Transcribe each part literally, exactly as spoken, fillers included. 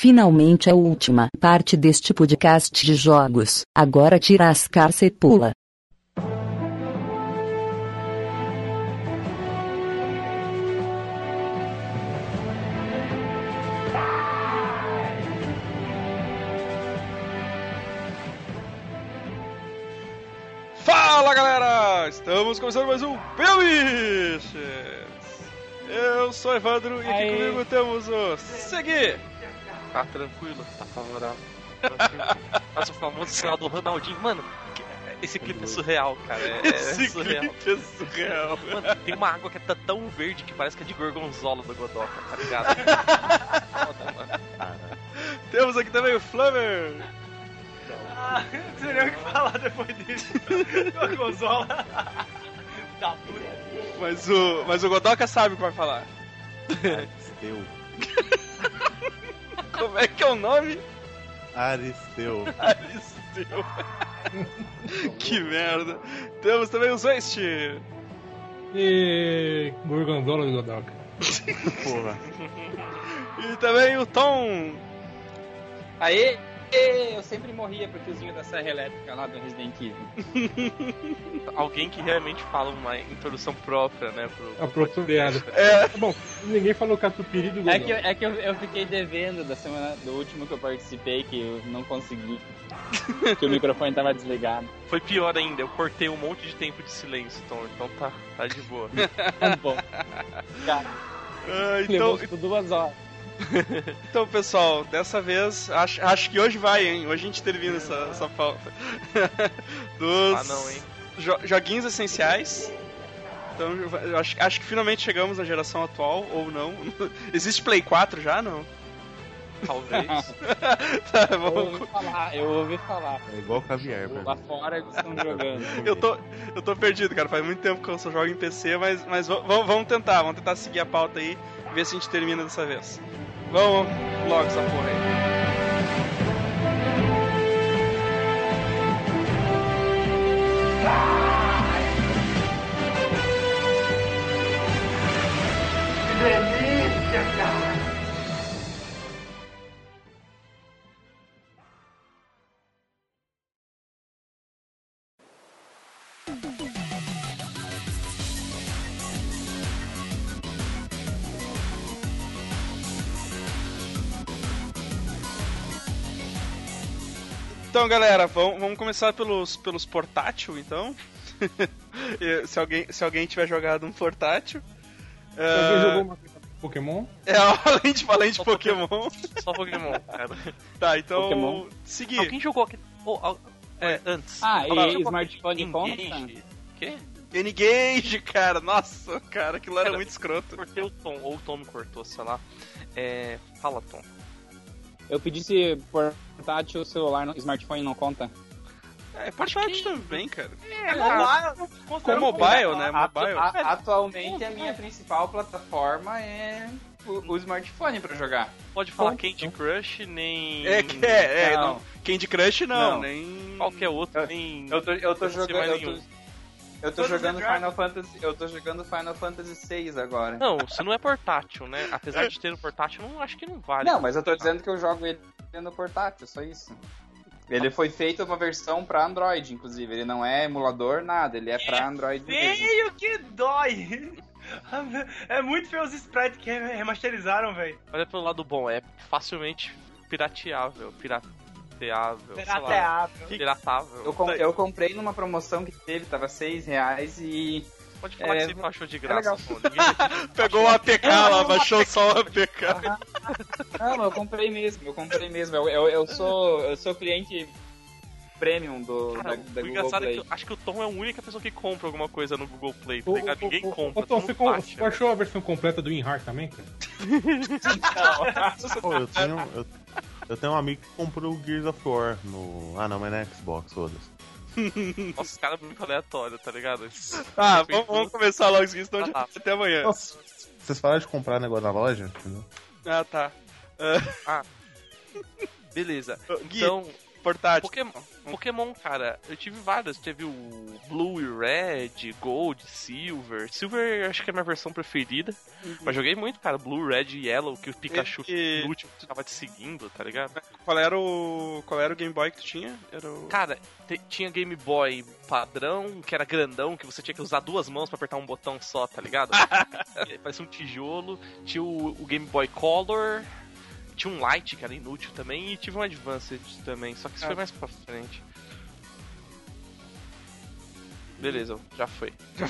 finalmente a última parte deste podcast de jogos. Agora tira as carças e pula. Fala galera, estamos começando mais um Pelbiches. Eu sou o Evandro e aqui Aê. comigo temos o Segui. Tá tranquilo, tá favorável. Faz o famoso sinal do Ronaldinho. Mano, esse clipe é surreal, cara. É, esse é surreal. clipe é surreal. Mano, tem uma água que tá tão verde que parece que é de gorgonzola do Godoka, tá ligado? Foda, mano. Temos aqui também o Flamer. Ah, não sei nem o que falar depois disso. Gorgonzola. Da puta. Mas o, mas o Godoka sabe o que vai falar. Aristeu. Como é que é o nome? Aristeu. Aristeu. Que merda. Temos também o Zwest. E gorgonzola do Godoka. Porra. E também o Tom. Aê! Eu sempre morria pro tiozinho da serra elétrica lá do Resident Evil. Alguém que realmente fala uma introdução própria, né? Pro... Apropriada. É. Bom, ninguém falou catupiry do Godoka. É que, eu, é que eu, eu fiquei devendo da semana do último que eu participei, que eu não consegui. Que o microfone tava desligado. Foi pior ainda, eu cortei um monte de tempo de silêncio, Tom, então tá, tá de boa. Tá bom. Cara, Ah, então, levou tipo duas horas. então, pessoal, dessa vez, acho, acho que hoje vai, hein? Hoje a gente termina essa, essa pauta. Dos Ah, não, hein? jo- joguinhos essenciais. Então, eu acho, acho que finalmente chegamos na geração atual, ou não. Existe Play quatro já, não? Talvez. Tá, Eu vamos... ouvi falar, eu ouvi falar. É igual caviar, velho. Lá fora eles estão jogando. eu, tô, eu tô perdido, cara. Faz muito tempo que eu só jogo em P C, mas, mas v- v- vamos tentar. Vamos tentar seguir a pauta aí, ver se a gente termina dessa vez. Vamos logo essa porra aí. Que delícia, cara. Então, galera, vamos, vamos começar pelos, pelos portátil, então. E se, alguém, se alguém tiver jogado um portátil. Alguém ah, jogou uma coisa com Pokémon? É, além de, além de Só Pokémon. Só Pokémon, cara. Tá, então. Pokémon. Seguir. Alguém jogou aqui. Oh, al- é, antes. Ah, Alguém e jogou smartphone conta? Engage? Quê? N-Gage, cara. Nossa, cara, aquilo era Cara, muito escroto. Cortei o Tom, ou o Tom me cortou, sei lá. É. Fala, Tom. Eu pedi se portátil, celular, não- smartphone não conta. É, portátil também, cara. É mobile. Com mobile, né? Mobile. A- atualmente a minha principal plataforma é o, o smartphone pra jogar. Pode falar Conta. Candy Crush, nem. É, que- é, é. Não. Não. Candy Crush não, Não. nem. Qualquer outro, Eu- nem. Eu tô, eu tô não sei jogando. mais Eu nenhum. tô, eu tô Todos jogando os jogos. Final Fantasy. Eu tô jogando Final Fantasy seis agora. Não, isso não é portátil, né? Apesar de ter um portátil, não acho que não vale. Não, mas eu tô dizendo que eu jogo ele no portátil, só isso. Ele foi feito uma versão pra Android, inclusive. Ele não é emulador, nada. Ele é pra Android mesmo. Feio que dói. É muito feio os sprites que remasterizaram, velho. Olha pelo lado bom, é facilmente pirateável. Pirateável. sei lá. Pirateável. Piratável. Eu, com- eu comprei numa promoção que teve, tava seis reais e... Pode falar É, que você achou de é graça, legal. pô. Ninguém aqui Pegou o A P K lá, baixou só o A P K. Não, eu comprei mesmo, eu comprei mesmo. Eu, eu, eu sou, eu sou cliente premium do, Cara, da, o da Google engraçado é Play. que eu acho que o Tom é a única pessoa que compra alguma coisa no Google Play, tá Ô, ligado? ô, Ninguém ô, compra. ô, Tom, todo você mundo com- baixa. você baixou a versão completa do WinRAR também, cara? Pô, eu tenho, eu, eu tenho um amigo que comprou o Gears of War no. Ah, não, mas na Xbox, foda-se. Nossa, os caras muito aleatórios, tá ligado? Ah, vamos, vamos começar logo isso, senão Ah, já tá. até amanhã. Nossa, vocês falaram de comprar negócio na loja? Entendeu? Ah, tá. Ah, Beleza. Gui, Então, portátil. Pokémon, Pokémon, cara, eu tive vários. Teve o Blue e Red, Gold, Silver. Silver acho que é a minha versão preferida. Uhum. Mas joguei muito, cara. Blue, Red e Yellow, que o Pikachu e... no último tava te seguindo, tá ligado? Qual era o. Qual era o Game Boy que tu tinha? Era o... Cara, te, tinha Game Boy padrão, que era grandão, que você tinha que usar duas mãos pra apertar um botão só, tá ligado? Parecia um tijolo. Tinha o, o Game Boy Color. Tinha um Light, que era inútil também, e tive um Advanced também, só que isso ah. foi mais pra frente. Beleza, já foi. eu,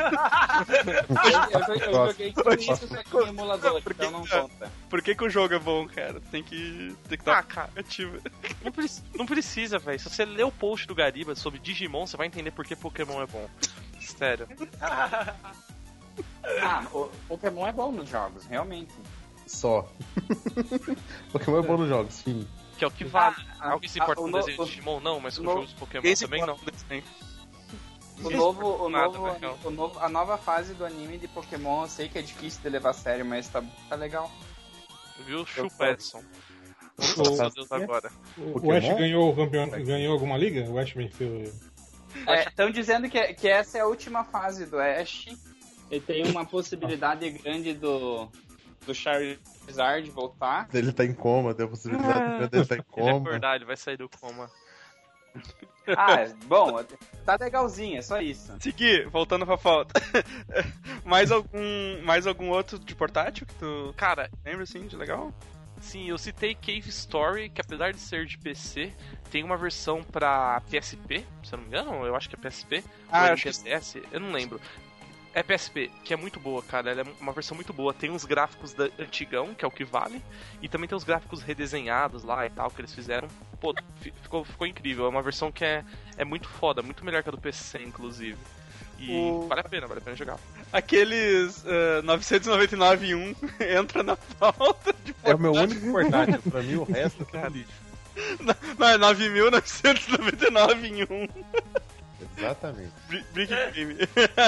eu, eu joguei tudo isso só que em emulador, por que, então não conta. Por que, que o jogo é bom, cara? Tem que tem que estar ah, cara, ativo. Não, pre- não precisa, velho. Se você ler o post do Gariba sobre Digimon, você vai entender por que Pokémon é bom. Sério. Ah, o Pokémon é bom nos jogos, realmente. Só. Pokémon é bom nos jogos, sim. Que é o que vale. Ah, Alguém se importa ah, com o o no- desenho de Digimon? Não, mas com no- jogos de Pokémon Quem se também não. O novo, o Nada, novo, legal. o novo, a nova fase do anime de Pokémon, eu sei que é difícil de levar a sério, mas tá, tá legal. Viu? Eu Chupa, Edson. O- Meu Deus, agora. O Pokémon? Ash ganhou o campeão, ganhou alguma liga? O Ash venceu. Estão dizendo que, que essa é a última fase do Ash. E tem uma possibilidade grande do, do Charizard voltar. Ele tá em coma, tem a possibilidade dele tá em Ele é coma. acordar, ele vai sair do coma. Ah, bom, tá legalzinho, é só isso. Seguir, voltando pra pauta. mais algum mais algum outro de portátil que tu Cara, lembra assim de legal? sim, eu citei Cave Story, que apesar de ser de P C, tem uma versão pra P S P, se eu não me engano, eu acho que é P S P. Ah, ou é acho que- P S S, eu não lembro. É P S P, que é muito boa, cara. Ela é uma versão muito boa. Tem uns gráficos da antigão, que é o que vale. E também tem os gráficos redesenhados lá e tal, que eles fizeram. Pô, fi- ficou, ficou incrível. É uma versão que é, é muito foda, muito melhor que a do P C, inclusive. E O- vale a pena, vale a pena jogar. Aqueles uh, novecentos e noventa e nove e um entra na pauta de É o meu único portátil, pra mim o resto é tudo lixo. Não, é nove mil novecentos e noventa e nove em um. Exatamente. Bri- Brick Game.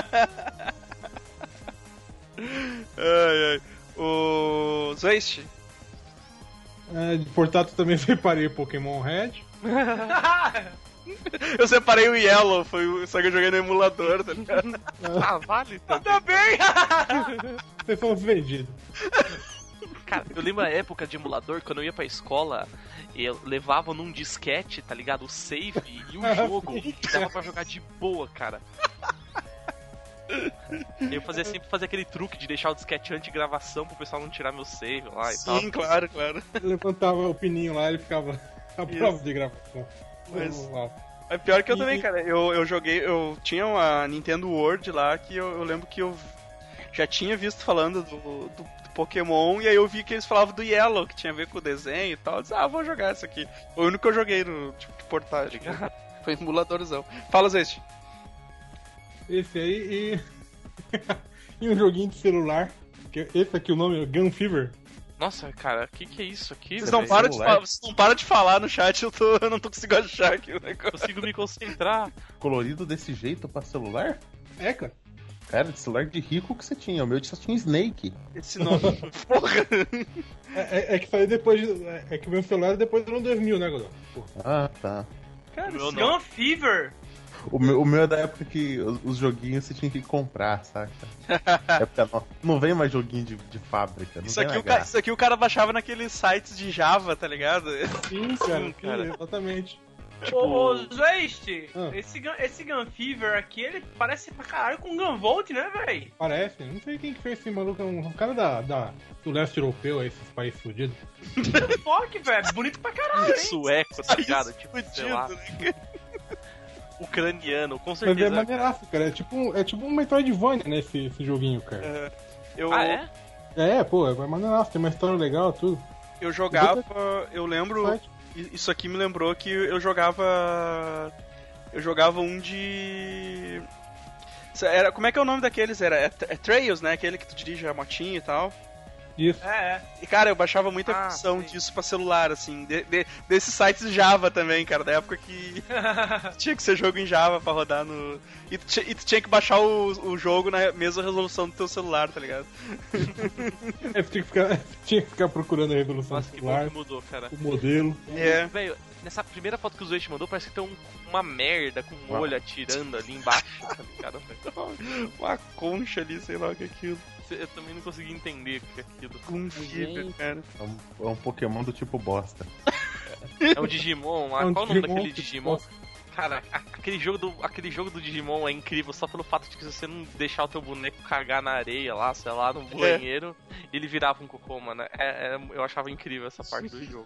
ai, ai. O Zeist. É, de portátil também separei Pokémon Red. Eu separei o Yellow, foi o... só que eu joguei no emulador, tá ligado? Ah, vale também. Também! Vocês são os vendidos. Cara, eu lembro a época de emulador, quando eu ia pra escola, eu levava num disquete, tá ligado? O save e o jogo. Dava pra jogar de boa, cara. Eu fazia sempre fazer aquele truque de deixar o disquete anti-gravação pro pessoal não tirar meu save lá e tal. Sim, claro, claro. Levantava o pininho lá e ele ficava a prova de gravação. Mas- Vamos lá. É pior que eu E- também, cara. Eu, eu joguei, eu tinha uma Nintendo World lá que eu, eu lembro que eu já tinha visto falando do, do, do Pokémon, e aí eu vi que eles falavam do Yellow, que tinha a ver com o desenho e tal. Eu disse, ah, vou jogar isso aqui. Foi o único que eu joguei no tipo de portátil. Foi emuladorzão. Fala, Zeste. Esse aí e. e um joguinho de celular. Que esse aqui o nome é Gun Fever. Nossa, cara, o que, que é isso aqui? Vocês não, velho? param de celular. falar, vocês não param de falar no chat, eu, tô, eu não tô conseguindo achar aqui o negócio. Consigo me concentrar. Colorido desse jeito pra celular? É, cara. Cara, de celular de rico que você tinha. O meu só tinha Snake. Esse nome. Porra. É, é- é que saiu depois. de- É, é que o meu celular é depois do ano dois mil, né, Godão? Pô. Ah, tá. Cara, Meu esse não. Gun Fever! O meu, o meu é da época que os, os joguinhos você tinha que comprar, saca? Época não, não vem mais joguinho de, de fábrica. Não Isso vem aqui, mais o cara, graça. isso aqui o cara baixava naqueles sites de Java, tá ligado? Sim, cara. Sim, cara. sim, exatamente. Ô, ô Zwest, Ah. esse, Gun- esse Gun Fever aqui, ele parece pra caralho com Gun Volt, né, véi? Parece. Não sei quem que fez esse maluco. É um, um cara da, da, do leste europeu, aí, esses países fudidos. Fuck, velho, bonito pra caralho, hein? Sueco, tá ligado? Tipo, sei Fudido, lá, né? ucraniano, com Mas é certeza. maneiraço, cara. É tipo, um- é tipo um Metroidvania, né, esse, esse joguinho, cara. Eu, Ah, é? É, pô, é maneiraço. Tem uma história legal, tudo. eu jogava. Eu lembro. Site. Isso aqui me lembrou que eu jogava. Eu jogava um de. Era, como é que é o nome daqueles? Era é, é Trails, né? Aquele que tu dirige a motinha e tal. Isso. É, é. E, cara, eu baixava muita Ah, função sim. disso pra celular, assim. De, de- desses sites Java também, cara. Da época que tinha que ser jogo em Java pra rodar no... E tu, ti- e tu tinha que baixar o, o jogo na mesma resolução do teu celular, tá ligado? É, tinha, que ficar, tinha que ficar procurando a resolução Nossa, do que bom celular, que mudou, cara. o modelo. É. Velho, nessa primeira foto que o Zoe te mandou, parece que tem um- uma merda com um olho atirando ali embaixo, tá ligado, velho? Uma concha ali, sei lá o que é aquilo. Eu também não consegui entender o que é aquilo. Um fibra, cara. É um, é um Pokémon do tipo bosta. É um Digimon lá. É um Qual é o nome Digimon daquele que Digimon? posta. Cara, a- aquele jogo, do, aquele jogo do Digimon é incrível só pelo fato de que se você não deixar o teu boneco cagar na areia lá, sei lá, no banheiro, ele virava um cocô, mano. É, é- eu achava incrível essa parte do jogo.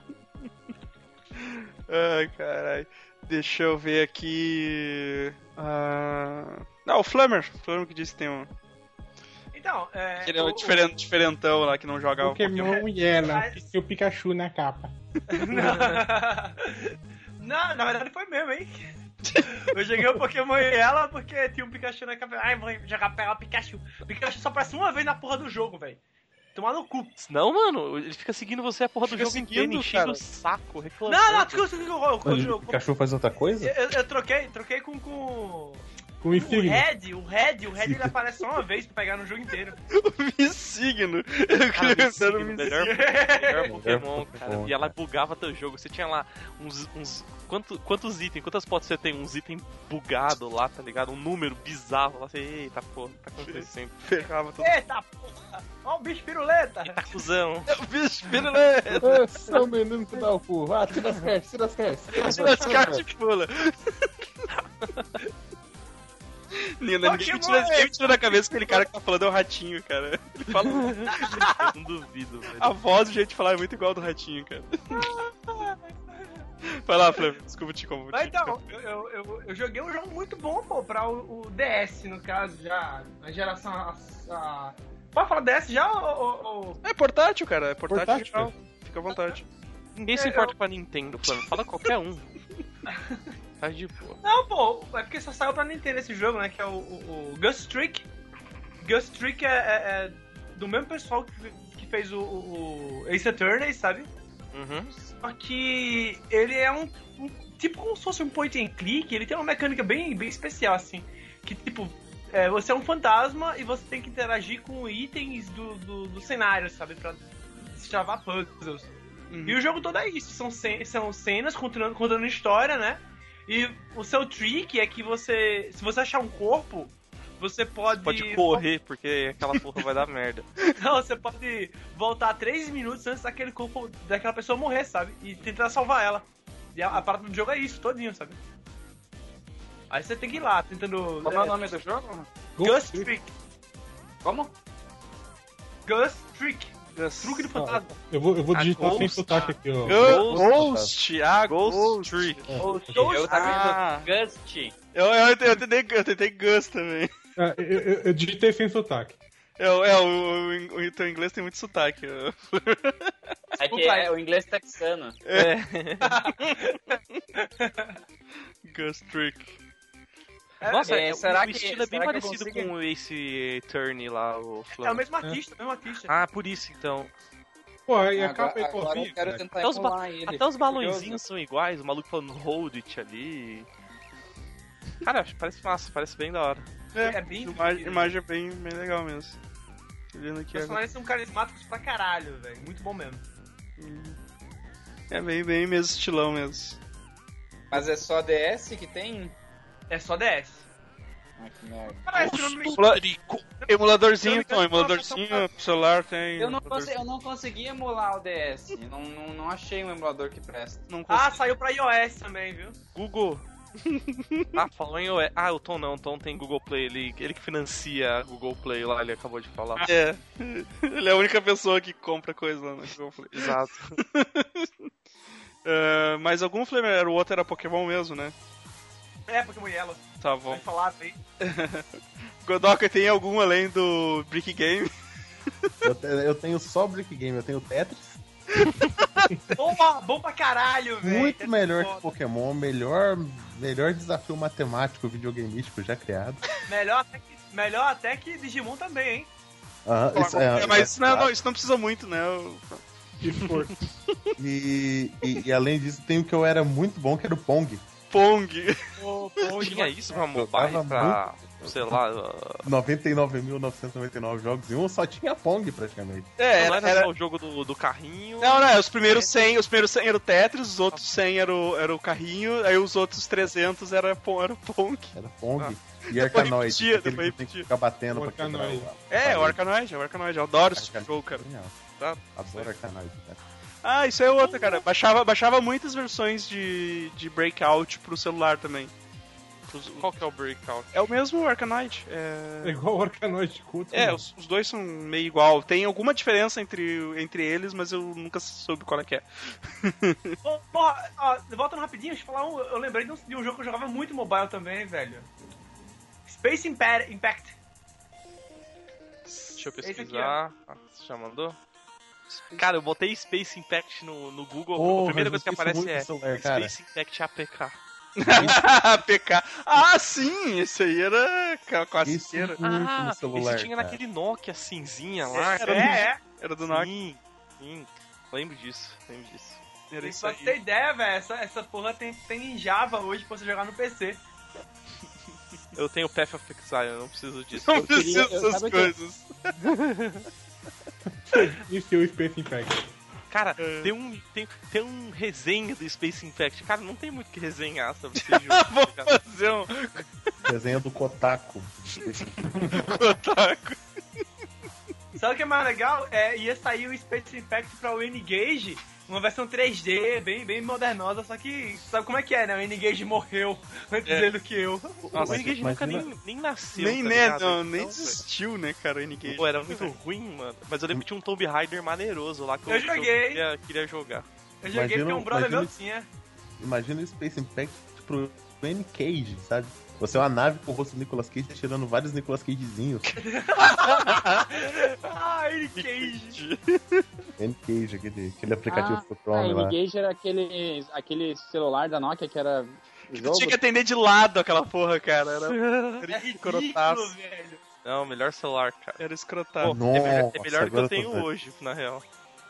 Ai, caralho. Deixa eu ver aqui. Ah... Não, o Flammer. O Flammer que disse que tem um. Então, é. Ele é o- um diferent, diferentão lá que não joga o Pokémon e ela, Mas- que tem o Pikachu na capa. Não, na verdade foi mesmo, hein? Eu joguei o Pokémon e ela porque tinha um Pikachu na cabeça. Ai, vou jogar pegar o Pikachu. O Pikachu só aparece uma vez na porra do jogo, velho. Tomar no cu. Não, mano, ele fica seguindo você a porra do Fica jogo inteiro, seguindo, enchendo cara. o saco, reclamando. Não, não, desculpa, desculpa, eu, eu, Mas eu, o Pikachu faz outra coisa? eu, eu troquei, troquei com, com Com o o Insignia. Red, o Red, o Red ele aparece só uma vez pra pegar no jogo inteiro. Missigno. Eu Cara, queria pensar no Missigno, melhor, Missigno. melhor Pokémon, Pokémon, cara. E ela bugava teu jogo. Você tinha lá uns. uns quanto, quantos itens? Quantas fotos você tem? Uns itens bugados lá, tá ligado? Um número bizarro lá. Você, eita porra, o que tá acontecendo? Ferrava todo Eita porra! Ó o bicho piruleta! Eita cuzão. o bicho, piruleta. Seu menino que dá o cu. Ah, tira as cartas, tira as cartas. Tira as cartas e pula. Linda, ninguém me tira, ninguém me tira da cabeça que aquele cara que tá falando é o ratinho, cara. Ele fala. Eu não duvido, velho. A voz, o jeito de falar é muito igual ao do ratinho, cara. Vai lá, Flávio, desculpa te como. Mas então, eu, eu, eu, eu joguei um jogo muito bom, pô, pra o, o D S, no caso, já, na geração. A, a... Pode falar D S já ou. ou... É portátil, cara. É portátil, Portátil, geral. Fica à vontade. Ninguém se importa com a Nintendo, Flávio. Fala qualquer um. Tá de boa. Não, pô, é porque só saiu pra Nintendo esse jogo, né? Que é o, o, o Ghost Trick. Ghost Trick é, é, é do mesmo pessoal que, que fez o, o, o Ace Attorney, sabe? Uhum. Só que ele é um, um. Tipo como se fosse um point and click, ele tem uma mecânica bem, bem especial, assim. Que tipo. É, você é um fantasma e você tem que interagir com itens do, do, do cenário, sabe? Pra destravar puzzles. Uhum. E o jogo todo é isso, são, ce- são cenas contando, contando história, né? E o seu trick é que você, se você achar um corpo, você pode... Pode correr, porque aquela porra vai dar merda. Não, você pode voltar três minutos antes daquele corpo, daquela pessoa morrer, sabe? E tentar salvar ela. E a, a parada do jogo é isso, todinho, sabe? Aí você tem que ir lá, tentando... Como é o nome do jogo? Ghost Trick. Como? Ghost Trick. Ghost. Truque do fantasma. Eu vou, eu vou A digitar sem Ghost. sotaque aqui, ó. Ghost. Ghost. Ah, Ghost, Ghost. Trick. Ghost. Ghost. Eu tava Ah. vendo Ghost. Eu, eu, eu, tentei, eu tentei Gus também. Ah, eu, eu, eu digitei sem sotaque. É, o- é o, o, o teu inglês tem muito sotaque. ó. É que é o inglês texano. É. Ghost Trick. Nossa, é, é, será o que- estilo é bem será que eu parecido consigo- com o Ace Attorney lá, o É o Flávio. mesmo artista, o mesmo artista. Ah, por isso então. Pô, aí a Agora, capa é agora eu igualzinha, quero cara. tentar Até os, ba- emular ele. até os fico balãozinhos são iguais, o maluco falando hold it ali. Cara, parece massa, parece bem da hora. É, É bem a imagem, divertido. imagem é bem, bem legal mesmo. Tô olhando Os aqui agora. personagens são carismáticos pra caralho, velho. Muito bom mesmo. É bem, bem mesmo estilão mesmo. curioso. Mas é só D S que tem? É só D S. Ah, que merda. Parece que não me... Emuladorzinho, então, Eu não emuladorzinho pro celular tem. Eu não, emuladorzinho. consegui, eu não consegui emular o D S. Eu não, não, não achei um emulador que presta. Não Ah, consigo. saiu pra iOS também, viu? Google. Ah, falou em iOS. Ah, o Tom não, o Tom tem Google Play, ele, ele que financia a Google Play lá, ele acabou de falar. É. Ele é a única pessoa que compra coisa lá no Google Play. Exato. Ah, mas algum Flamer era o outro era Pokémon mesmo, né? É, Pokémon Yellow. Tá bom. Vai falar aí. Godoka tem algum além do Brick Game? Eu, te- eu tenho só Brick Game, eu tenho Tetris. Bom, pra- bom pra caralho, velho. Muito É melhor foda. que Pokémon, melhor, melhor desafio matemático videogameístico já criado. Melhor até que, melhor até que Digimon também, hein? Ah, isso, é, Mas é, não, não, isso não precisa muito, né? Eu- Esforço. E, e, e além disso, tem o que eu era muito bom, que era o Pong. Pong. Tinha isso pra mobile, Jogava pra, sei lá... uh, noventa e nove mil novecentos e noventa e nove jogos em um, só tinha Pong praticamente. É, não era, era, era- só o jogo do, do carrinho. Não, não, os primeiros cem, os primeiros cem era o Tetris, os outros cem era o, era o carrinho, aí os outros trezentos era, po- era o Pong. Era Pong. Ah. E Arkanoid, repetia, aquele depois que tem que repetia. ficar batendo O pra quebrar Arkanoid. o... É, o Arkanoid, é o Arkanoid, eu adoro esse Arkanoid. jogo, cara. Genial. Tá. Adoro Arkanoid, cara. Ah, isso é outra, cara. Baixava, baixava muitas versões de, de Breakout pro celular também. Os- Qual que é o Breakout? É o mesmo Arkanoid. É É, igual o Arkanoid de culto. é né? os, os dois são meio igual. Tem alguma diferença entre, entre eles, mas eu nunca soube qual é que é. Ô, Porra, ó, voltando rapidinho, deixa eu falar um. Eu lembrei de um, de um jogo que eu jogava muito mobile também, velho. Space Impa- Impact. Deixa eu Esse aqui, pesquisar. Ah, você já mandou? Cara, eu botei Space Impact no, no Google. Porra, a primeira eu coisa que esqueço aparece muito é do celular, cara. Space Impact A P K. P K. Ah, sim! Esse aí era ca- com a Isso cera. muito Ah, no celular, esse tinha cara. naquele Nokia cinzinha lá. Era, É, é. era do Nokia. Sim, sim. Lembro disso, lembro disso. Era E isso pra aí. você ter ideia, velho, essa, essa porra tem, tem em Java hoje pra você jogar no P C. Eu tenho Path of Exile, eu não preciso disso. Não Eu queria- precisa eu- dessas sabe que- coisas. Isso é o Space Impact. Cara, É. tem um, tem, tem um resenha do Space Impact. Cara, não tem muito o que resenhar sobre esse jogo. Vou cara. fazer um Desenho do Kotaku. otaku. Sabe o que é mais legal? É, ia sair o Space Impact pra o N-Gage, uma versão três D, bem, bem modernosa, só que sabe como é que é, né? O N-Gage morreu antes É. dele do que eu. Nossa, o N-Gage nunca imagina- nem, nem nasceu. Nem, tá né, ligado? não, nem Então, existiu, né, cara, o N-Gage. Pô, era muito ruim, mano. Mas eu lembro que tinha um Tomb Raider maneiroso lá que eu, Eu que joguei. queria, queria jogar. Eu joguei Imagina- porque um brother meu imagina- tinha. Imagina o Space Impact pro N-Cage, sabe? Você é uma nave com o rosto do Nicolas Cage tirando vários Nicolas Cagezinhos. Ah, N-Gage. N-Cage, aquele, aquele aplicativo Ah, pro a Chrome lá. N-Gage era aquele, aquele celular da Nokia que era jogo. Tinha que atender de lado aquela porra, cara. Era, É era ridículo, escrotaço. velho. Não, melhor celular, cara. Era Pô, escrotaço. é melhor, é Nossa, melhor do que agora eu eu tô tenho vendo. hoje, na real.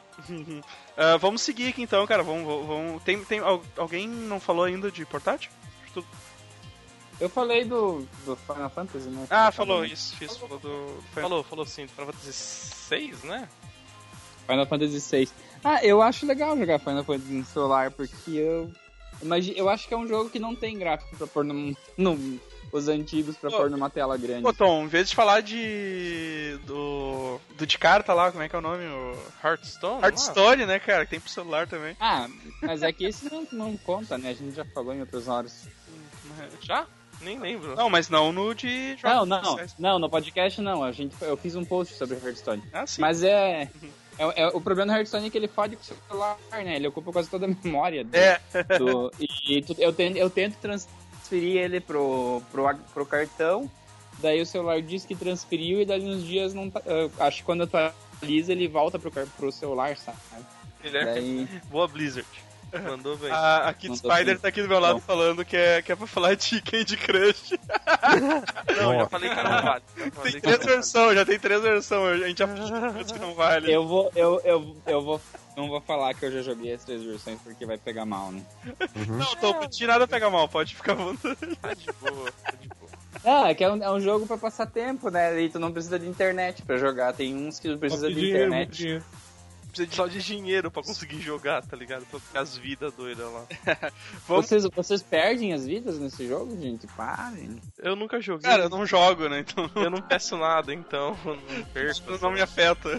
Ah, vamos seguir aqui então, cara. Vamos, vamos, vamos- Tem, tem, al- alguém não falou ainda de portátil? Tu- Eu falei do, do Final Fantasy, né? Ah, falou isso. Isso, falou do. Foi- Falou, falou sim, do Final Fantasy seis, né? Final Fantasy seis. Ah, eu acho legal jogar Final Fantasy no celular, porque eu. Imagina, eu acho que é um jogo que não tem gráfico pra pôr num. num os antigos pra Ô, pôr numa tela grande. Ô, Tom, em vez de falar de. do. do de carta lá, como é que é o nome? O Hearthstone? Hearthstone, né, cara? Que tem pro celular também. Ah, mas é que esse não, não conta, né? A gente já falou em outras horas. Ah, já? Nem lembro. Não, mas não no de. Não, jogos não, especiais. não, no podcast não. A gente, eu fiz um post sobre Hearthstone. Ah, sim. Mas é, é, é- O problema do Hearthstone é que ele fode com o celular, né? Ele ocupa quase toda a memória. Do, É. do- e, e tu- eu, tento, eu tento transferir ele pro, pro, pro cartão. Daí o celular diz que transferiu e daí uns dias não tá. Eu acho que quando eu atualizo ele volta pro, car- pro celular, sabe? Ele é Daí. boa Blizzard. Mandou bem. A, a Kid Não tô Spider assim. tá aqui do meu lado Não. falando que é, que é pra falar de Candy Crush. Não, eu já Nossa. falei que não vale. Já falei Tem que três não vale. versões, já tem três versões. A gente já falou que não vale. Eu vou. Eu, eu, eu vou. Não vou falar que eu já joguei as três versões porque vai pegar mal, né? Não, Tom, pra ti nada pega mal, pode ficar à vontade. Tá de boa, tá de boa. Ah, é que é um, é um jogo pra passar tempo, né? E tu não precisa de internet pra jogar. Tem uns que tu precisa Só de que dinheiro, muito internet. dinheiro. Precisa só de dinheiro pra conseguir jogar, tá ligado? Pra ficar as vidas doidas lá. Vamos- Vocês, vocês perdem as vidas nesse jogo, gente? Parem. Eu nunca joguei. Cara, eu não jogo, né? Então Eu não peço nada, então eu não perco. isso não me afeta.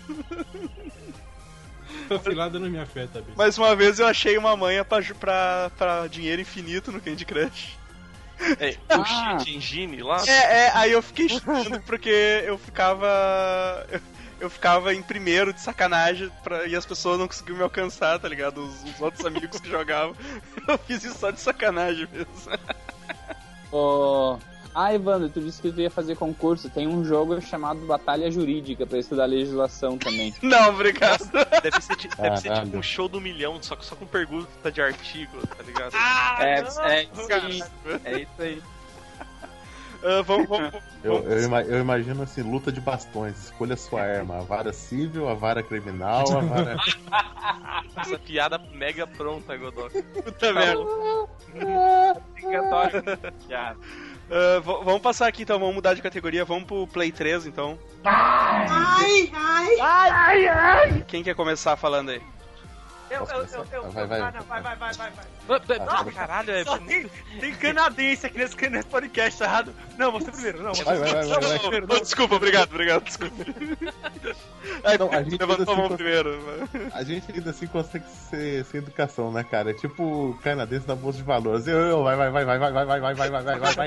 Essa cilada não me afeta, bicho. Mais uma vez eu achei uma manha pra, ju- pra, pra dinheiro infinito no Candy Crush. É, o Ah. cheat engine lá. É, é, aí eu fiquei chutando porque eu ficava. Eu, eu ficava em primeiro de sacanagem pra, e as pessoas não conseguiam me alcançar, tá ligado? Os, os outros amigos que jogavam. Eu fiz isso só de sacanagem mesmo. Ô... Ah, Evandro, tu disse que tu ia fazer concurso. Tem um jogo chamado Batalha Jurídica pra estudar legislação também. Não, obrigado. Deve ser, ti- deve ser Caralho. tipo um show do milhão, só que só com pergunta de artigo, tá ligado? Ah, É, não, é, cara. sim, é isso aí. Uh, vamos, vamos, Eu, vamos. eu, ima- eu imagino assim, luta de bastões. Escolha a sua arma. A vara civil, a vara criminal, a vara... Essa piada mega pronta, Godok. Puta merda. Obrigatório. Já. Uh, v- vamos passar aqui então, vamos mudar de categoria, vamos pro Play três então. Ai, ai, ai, ai. Quem quer começar falando aí? Eu, Posso eu, começar? eu, eu, Vai, vai. ah, não, vai, vai, vai, vai, vai. Ah, Caralho, é Só tem, tem canadense aqui nesse, nesse podcast, tá errado? Não, você primeiro, não. Você Vai, vai, vai, vai, vai. primeiro, Oh, desculpa, obrigado, obrigado, desculpa. Ai, Não, a gente levantou a mão ainda se- primeiro. A gente ainda assim consegue ser sem educação, né, cara? É tipo canadense da bolsa de valores. Eu, eu, vai, vai, vai, vai, vai, vai, vai, vai, vai, vai, vai, vai, vai.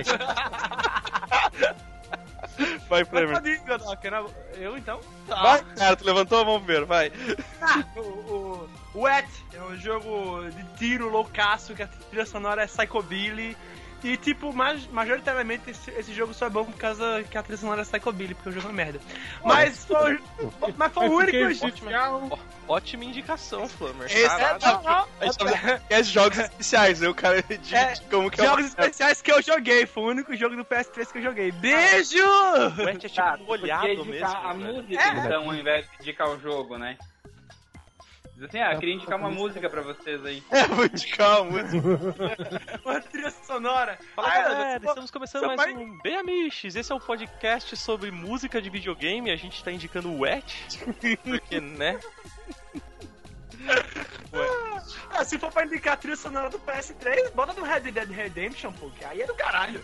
Vai, Mas Flamer. pode ir, Godok, né? Eu então? Vai, cara, tu levantou a mão primeiro, vai. Ah, o, o, o Wet é um jogo de tiro loucaço, que a trilha sonora é Psychobilly. E, tipo, mas, majoritariamente esse, esse jogo só é bom por causa que a trilha sonora é Psychobilly, porque o jogo é uma merda. Mas foi, mas foi o único jogo. ótima indicação, Flamer. Esse é, Caralho. não, não, A gente tá é jogos especiais, né? O cara diz É, como que é jogos uma- especiais que eu joguei, foi o único jogo do P S três que eu joguei. Beijo! O Wet é tipo Tá, molhado podia indicar mesmo. a velho. música, É. então, ao invés de indicar o jogo, né? Diz assim, ah, eu queria indicar uma música pra vocês aí. É, vou indicar uma música. Uma trilha sonora. Fala, Ah, galera, eu- estamos começando seu mais pai- um Bem Amiches. Esse é um podcast sobre música de videogame. A gente tá indicando o Wet, porque, né? Ah, se for pra indicar a trilha sonora do P S três, bota do Red Dead Redemption, pô, que aí é do caralho.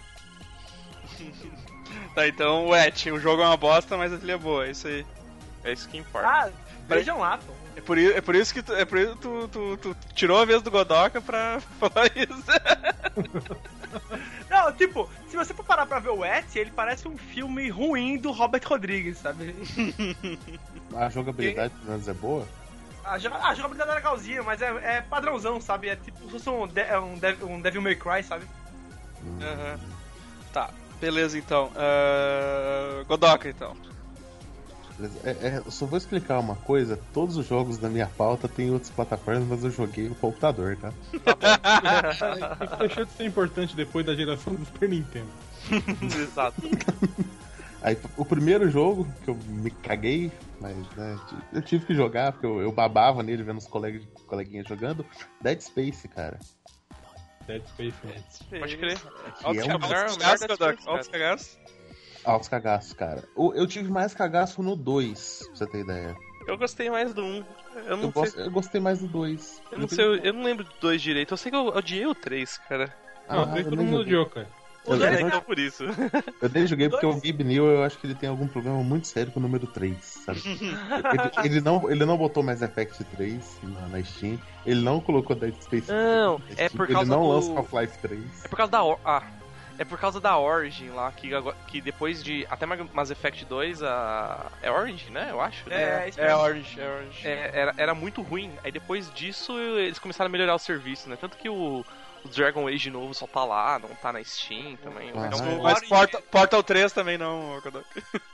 Tá, então, Wet, o jogo é uma bosta, mas a trilha é boa, é isso aí. É isso que importa. Ah, vejam lá, pô. É por, i- é por isso que tu, é por isso que tu, tu, tu tirou a vez do Godoka pra falar isso. Não, tipo, se você for parar pra ver o Wet, ele parece um filme ruim do Robert Rodrigues, sabe? A jogabilidade, pelo menos, é boa? A, jo- a jogabilidade é legalzinha, mas é, é padrãozão, sabe? É tipo se fosse um, de, é um, Dev- um Devil May Cry, sabe? Aham. Tá, beleza então. Uh... Godoka então. Beleza. É, é, eu só vou explicar uma coisa: todos os jogos da minha pauta tem outras plataformas, mas eu joguei no computador, tá? Isso deixou de ser importante depois da geração do Super Nintendo. Exato. Aí, o primeiro jogo que eu me caguei, mas né, eu tive que jogar, porque eu, eu babava nele vendo os colegas, coleguinhas jogando, Dead Space, cara. Dead Space, né? Pode crer. Que Altos é um cagaços, Cagaço, Dead Godoka, Space, altos cara. cagaços. Altos cagaços, cara. O- Eu tive mais cagaço no dois, pra você ter ideia. Eu gostei mais do um. Eu não Eu, sei. gosto- eu gostei mais do dois. Eu não sei, eu, eu não lembro do dois direito. Eu sei que eu odiei o três, cara. Não, Ah, foi eu todo nem mundo joguei. odiou, cara. Eu, Eu eu, não por isso. eu nem joguei porque o Dois. Gabe New, eu acho que ele tem algum problema muito sério com o número três, sabe? ele, ele não, ele não botou Mass Effect três na, na Steam, ele não colocou Dead Space Não, três na é Steam, por causa ele não do- lança Half-Life três. É por causa da Or- ah, é por causa da Origin lá que agora- que depois de até Mass Effect dois a é Origin, né? Eu acho. né? É, isso É mesmo. Orange, é Orange. É, era, era muito ruim. Aí depois disso eles começaram a melhorar o serviço, né? Tanto que o, o Dragon Age novo só tá lá, não tá na Steam também. Ah, Então, é. Mas Portal, Portal três também não, Godoka.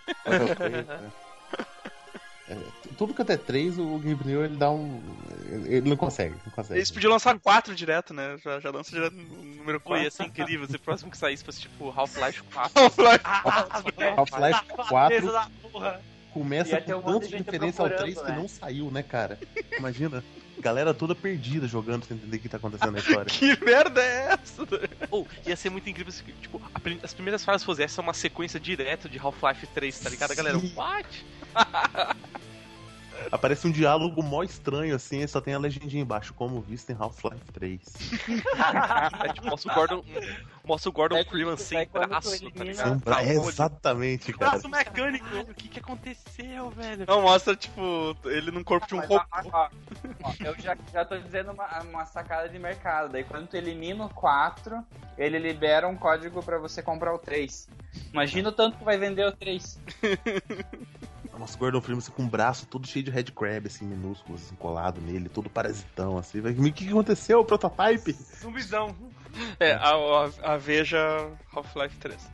É, tudo que até três, o Gabe New ele dá um. Ele ele não consegue, não consegue. Eles podiam lançar quatro direto, né? Já, já lança direto no número Pô, ia quatro. ser incrível se o próximo que saísse fosse tipo Half-Life quatro. Half-Life. Half-Life Beleza quatro da porra. começa Ia ter um com monte tanto de de gente referência ao procurando, três que né? não saiu, né, cara? Imagina, galera toda perdida jogando sem entender o que tá acontecendo na história. Que merda é essa? Ou ia ser muito incrível se tipo, a prim- as primeiras fases fossem essa é uma sequência direto de Half-Life três, tá ligado, galera? Sim. What? Aparece um diálogo mó estranho assim, e só tem a legendinha embaixo, como visto em Half-Life três. É, tipo, mostra o Gordon, mostra o Gordon É, Freeman é sem quando tu braço, tá elimina- ligado? São bra- Tá, é olho. exatamente, cara. Braço mecânico. O que que aconteceu, velho? Não, mostra, tipo, ele num corpo de um Mas, robô. ó, ó, ó, eu já, já tô dizendo uma, uma sacada de mercado. Daí quando tu elimina o quatro, ele libera um código pra você comprar o três. Imagina o tanto que vai vender o três. Nossa, o Gordon Freeman assim, com o braço todo cheio de headcrab, assim, minúsculo, assim, colado nele, todo parasitão, assim. Vai, o que, que aconteceu, o prototype? Zumbizão. É, a, a, a Veja Half-Life três.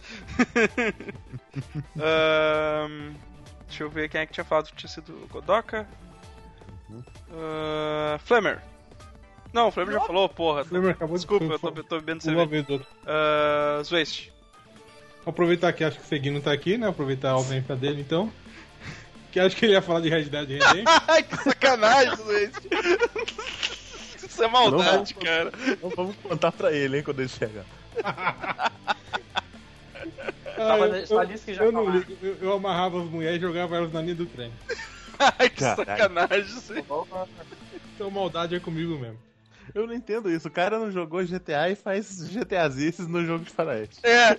Ahn, deixa eu ver quem é que tinha falado que tinha sido o Godoka. Uh, Flamer. Não, o Flamer já falou, porra. Lembra, acabou Desculpa, de eu tô, eu tô bebendo uma cerveja. vez outra. Uh, Zwest. aproveitar que acho que o Segui não tá aqui, né? Aproveitar a ausência dele, então. Que acho que ele ia falar de Red Dead Redemption. Ai, que sacanagem, Luiz. Isso é maldade, Não, cara. Então vamos contar pra ele, hein, quando ele chegar. Ah, Tava- eu, só eu- disse que já eu não falar. ligo, eu, eu amarrava as mulheres e jogava elas na linha do trem. Ai, que Caralho. sacanagem. Isso aí. Então maldade é comigo mesmo. Eu não entendo isso. O cara não jogou G T A e faz G T Azices no jogo de faroeste. É.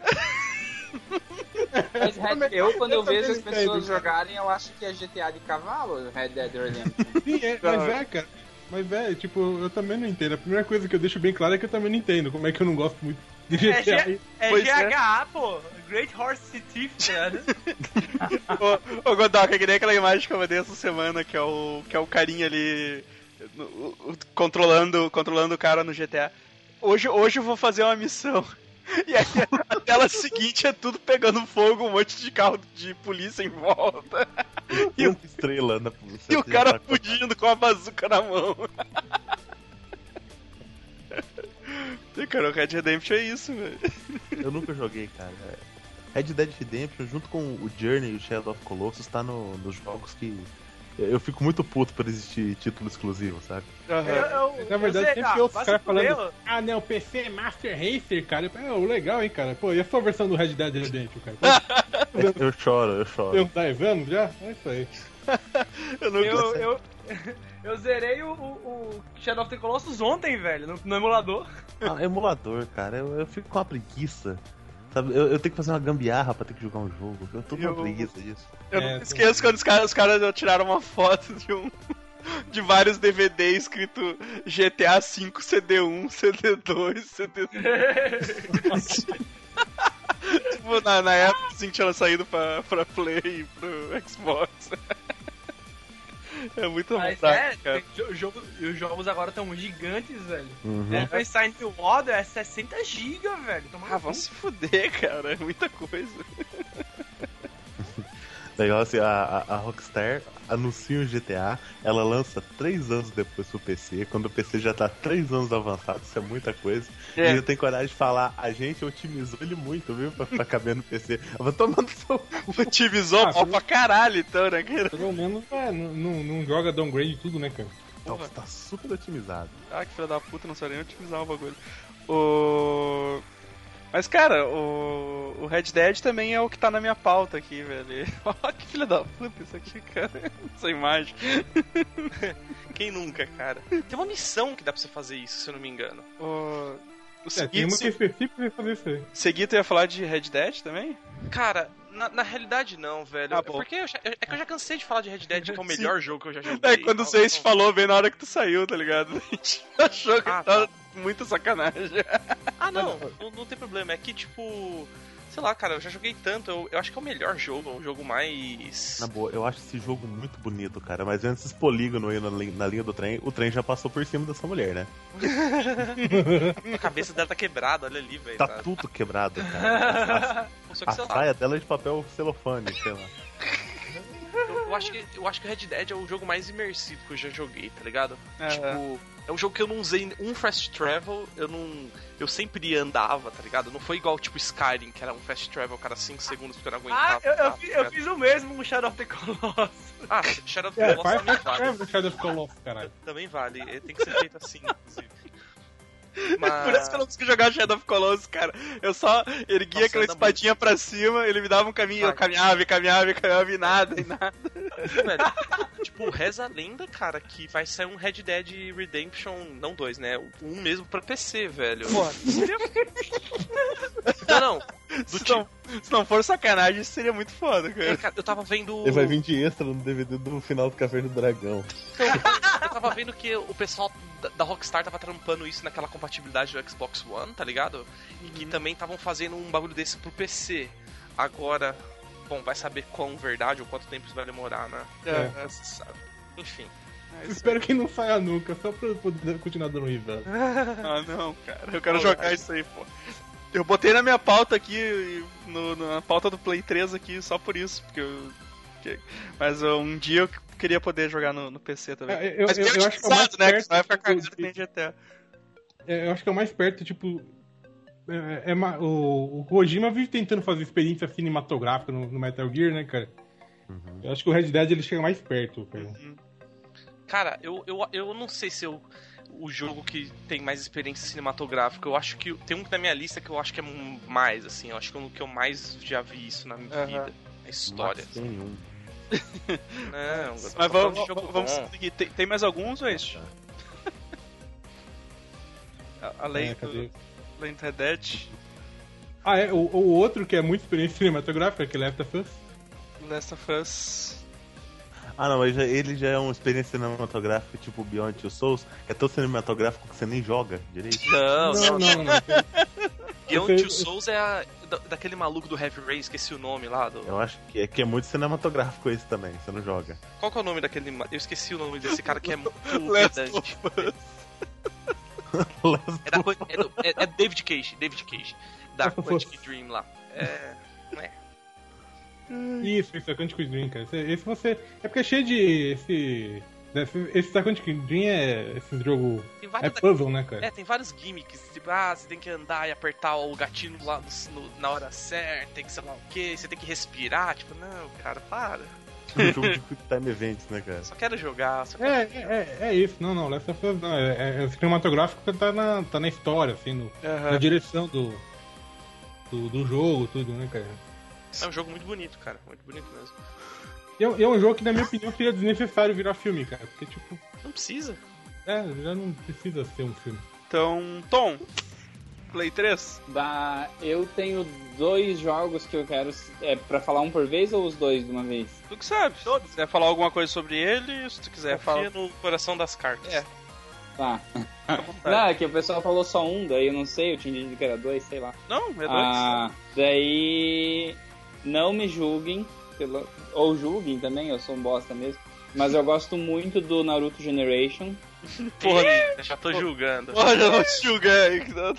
Mas Red- eu, quando eu Eu também vejo as entendo, pessoas cara. jogarem, eu acho que é G T A de cavalo, Red Dead Redemption. Sim, é, mas é, cara. Mas é, tipo, eu também não entendo. A primeira coisa que eu deixo bem claro é que eu também não entendo. Como é que eu não gosto muito de É, G T A? G- é Pois G H A, pô. Great Horse Thief, tá ligado? Ô, ô Godoka, é que nem aquela imagem que eu mandei essa semana, que é o, que é o carinha ali no- o- controlando, controlando o cara no G T A. Hoje, hoje eu vou fazer uma missão. E aí a tela seguinte é tudo pegando fogo, um monte de carro de polícia em volta. E uma estrela na E o cara fugindo com a bazuca na mão. E, cara, o Red Redemption é isso, velho. Eu nunca joguei, cara. Red Dead Redemption, junto com o Journey e o Shadow of Colossus, tá no, nos jogos que eu fico muito puto por existir título exclusivo, sabe? Eu, eu, Na verdade, eu sei, sempre ah, eu os vai caras se fuder, falando, ah, não, P C Master Racer, cara. É, oh, legal, hein, cara. Pô, e a sua versão do Red Dead Redemption, cara? Pô, Eu choro, eu choro. eu tá anos já? É isso aí. Eu não Eu, eu, eu zerei o, o, o Shadow of the Colossus ontem, velho, no, no emulador. Ah, emulador, cara, eu, eu fico com uma preguiça. Sabe, eu, eu tenho que fazer uma gambiarra pra ter que jogar um jogo. Eu tô com uma Eu- preguiça disso. Eu É, não esqueço quando os caras, os caras tiraram uma foto de um. De vários D V D escrito G T A cinco, C D um, C D dois, C D três. Tipo, na, na época assim, tinha saído pra, pra Play e pro Xbox. É muito Mas maldade, é, cara. tem jo- jogo, e os jogos agora estão gigantes, velho. Uhum. O Wolfenstein New Order é sessenta gigas, velho. Toma Ah, no vamos cu. se fuder, cara. É muita coisa. Legal assim, a, a, a Rockstar anuncia o G T A, ela lança três anos depois pro P C, quando o P C já tá três anos avançado, isso é muita coisa. É. E ainda tem coragem de falar, a gente otimizou ele muito, viu, pra, pra caber no P C. Eu vou tomando seu cu. Otimizou Ah, mal pra caralho, então, né, cara? Pelo menos é, não, não, não joga downgrade e tudo, né, cara? Não, tá super otimizado. Ah, que filha da puta, não sabia nem otimizar o bagulho. O... Mas, cara, o... o Red Dead também é o que tá na minha pauta aqui, velho. Olha que filha da puta isso aqui, cara. Essa imagem. Quem nunca, cara? Tem uma missão que dá pra você fazer isso, se eu não me engano. O... O É, tem uma que é Seguito, específica pra fazer isso aí. Seguito ia falar de Red Dead também? Cara, na, na realidade não, velho. Ah, É bom. porque eu já- é que eu já cansei de falar de Red Dead, que é o melhor jogo que eu já joguei. É, quando o Não, Seis não. falou bem na hora que tu saiu, tá ligado? A gente achou que Ah, tava muito sacanagem. Ah, não, não, não tem problema. É que, tipo, sei lá, cara, eu já joguei tanto. Eu, eu acho que é o melhor jogo, é o jogo mais. Na boa, eu acho esse jogo muito bonito, cara, mas antes esse polígono aí na, li- na linha do trem, o trem já passou por cima dessa mulher, né? A cabeça dela tá quebrada, olha ali, velho. Tá tá- tudo quebrado, cara. Só que, A sei lá, saia dela é de papel celofane, sei lá. eu, eu acho que, eu acho que o Red Dead é o jogo mais imersivo que eu já joguei, tá ligado? É. Tipo, é um jogo que eu não usei um fast travel, eu não. Eu sempre andava, tá ligado? Não foi igual tipo Skyrim, que era um fast travel cada cinco segundos porque eu não Ah, aguentava. eu, eu, tá fiz, eu ligado? fiz o mesmo com Shadow of the Colossus. Ah, Shadow of the É, Colossus faz também faz vale. escreve o Shadow of Colossus, caralho. Também vale, é, tem que ser feito assim, inclusive. Por isso que eu não consigo jogar Shadow of Colossus, cara. Eu só erguia Nossa, aquela anda espadinha pra cima, ele me dava um caminho, eu Vai. caminhava, e caminhava, e caminhava e nada, e nada. Velho, tipo, reza a lenda, cara, que vai sair um Red Dead Redemption, não dois, né? Um mesmo pra P C, velho. Porra, Não, não. Do se, tipo, não, se não for sacanagem, isso seria muito foda, é, cara. cara, eu tava vendo. Ele vai vir de extra no D V D do final do Caverna do Dragão. Eu tava vendo que o pessoal da- da Rockstar tava trampando isso naquela compatibilidade do Xbox One, tá ligado? E que também estavam fazendo um bagulho desse pro P C. Agora, bom, vai saber quão verdade ou quanto tempo isso vai demorar, né? É. Você sabe. Enfim. É isso Espero que não saia nunca, só pra eu poder continuar dando risada. Ah, não, cara. Eu quero jogar isso aí, pô. Eu botei na minha pauta aqui, no- na pauta do Play três aqui, só por isso, porque eu... que- Mas uh, um dia eu queria poder jogar no, no P C também. É, eu- Mas eu- bem eu acho que é o mais otimizado, né? Que perto você vai ficar do- cagando de- que nem G T A. É, eu acho que é o mais perto, tipo, É, é ma- o, o Kojima vive tentando fazer experiência cinematográfica no, no Metal Gear, né, cara? Uhum. Eu acho que o Red Dead ele chega mais perto, cara. Cara, eu, eu, eu não sei se eu, o jogo que tem mais experiência cinematográfica, eu acho que tem um na minha lista que eu acho que é mais, assim, eu acho que é o que eu mais já vi isso na minha Aham. vida. A história. Mas tem um. Não, Mas vamos, vamos seguir. Tem, tem mais alguns, ou é isso? A- Além É, do, cadê? além do Red Dead, Ah, é, o, o outro que é muito experiência cinematográfica, que é Left of Us. Last of Us. Ah, não, mas já- ele já é uma experiência cinematográfica tipo Beyond Two Souls, que é tão cinematográfico que você nem joga direito. Não, não, Não, não, não. Beyond Esse- Two Souls é a, da- daquele maluco do Heavy Rain, esqueci o nome lá. Do... Eu acho que é, que é muito cinematográfico esse também, você não joga. Qual que é o nome daquele... ma- Eu esqueci o nome desse cara que é muito Last pedante. Last É, da, Quan- é, do- é- é David Cage, David Cage, da Last of Quantic Dream lá. É... Isso, isso é Quantic Dream, cara. Esse, esse você. É porque é cheio de. Esse. Esse, esse da Quantic Dream é. Esse jogo. Tem É vários... puzzle, né, cara? É, tem vários gimmicks, tipo, ah, você tem que andar e apertar o gatilho lá no- no- na hora certa, tem que sei lá o que, você tem que respirar, tipo, não, cara, para. um jogo de Quick Time Events, né, cara? Só quero jogar, só quero... É, é, é, é isso. Não, não. Last of Us não. É, é, é cinematográfico que tá na, tá na história, assim, no, na direção do, do. do jogo, tudo, né, cara? É um jogo muito bonito, cara, muito bonito mesmo. E é, é um jogo que, na minha opinião, seria desnecessário virar filme, cara. Porque, tipo. Não precisa. É, já não precisa ser um filme. Então, Tom, Play três? Da... Eu tenho dois jogos que eu quero. É pra falar um por vez ou os dois de uma vez? Tu que sabe. Se tu quiser falar alguma coisa sobre ele, se tu quiser Confia falar. no coração das cartas. É. Tá. Fica à vontade. Não, é que o pessoal falou só um, daí eu não sei, eu tinha entendido que era dois, sei lá. Não, é dois. Ah, daí. Não me julguem, pelo... ou julguem também, eu sou um bosta mesmo. Mas eu gosto muito do Naruto Generation. Porra, Eu já tô julgando. Olha, eu vou te julgar aí. que não-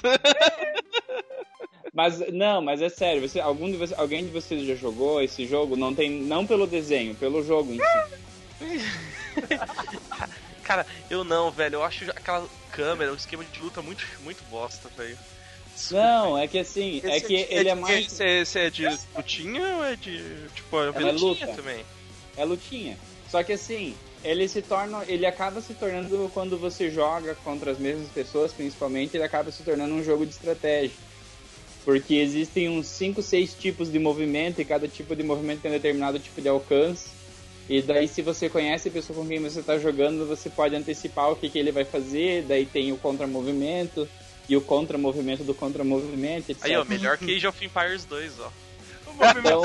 Mas não, mas é sério, você, algum de você, alguém de vocês já jogou esse jogo? Não tem, não pelo desenho, pelo jogo em si. Cara, eu não, velho. Eu acho aquela câmera, o esquema de luta muito, muito bosta, velho. Não, é que assim, é que ele é mais. Esse, esse é de lutinha ou é de. Tipo, é É aventura? luta. também. É lutinha. Só que assim, ele se torna. Ele acaba se tornando, quando você joga contra as mesmas pessoas, principalmente, ele acaba se tornando um jogo de estratégia. Porque existem uns cinco, seis tipos de movimento, e cada tipo de movimento tem um determinado tipo de alcance. E daí, se você conhece a pessoa com quem você está jogando, você pode antecipar o que, que ele vai fazer. Daí tem o contra-movimento e o contra-movimento do contra-movimento, etcétera. Aí, ó, melhor que Age of Empires dois, ó. Então,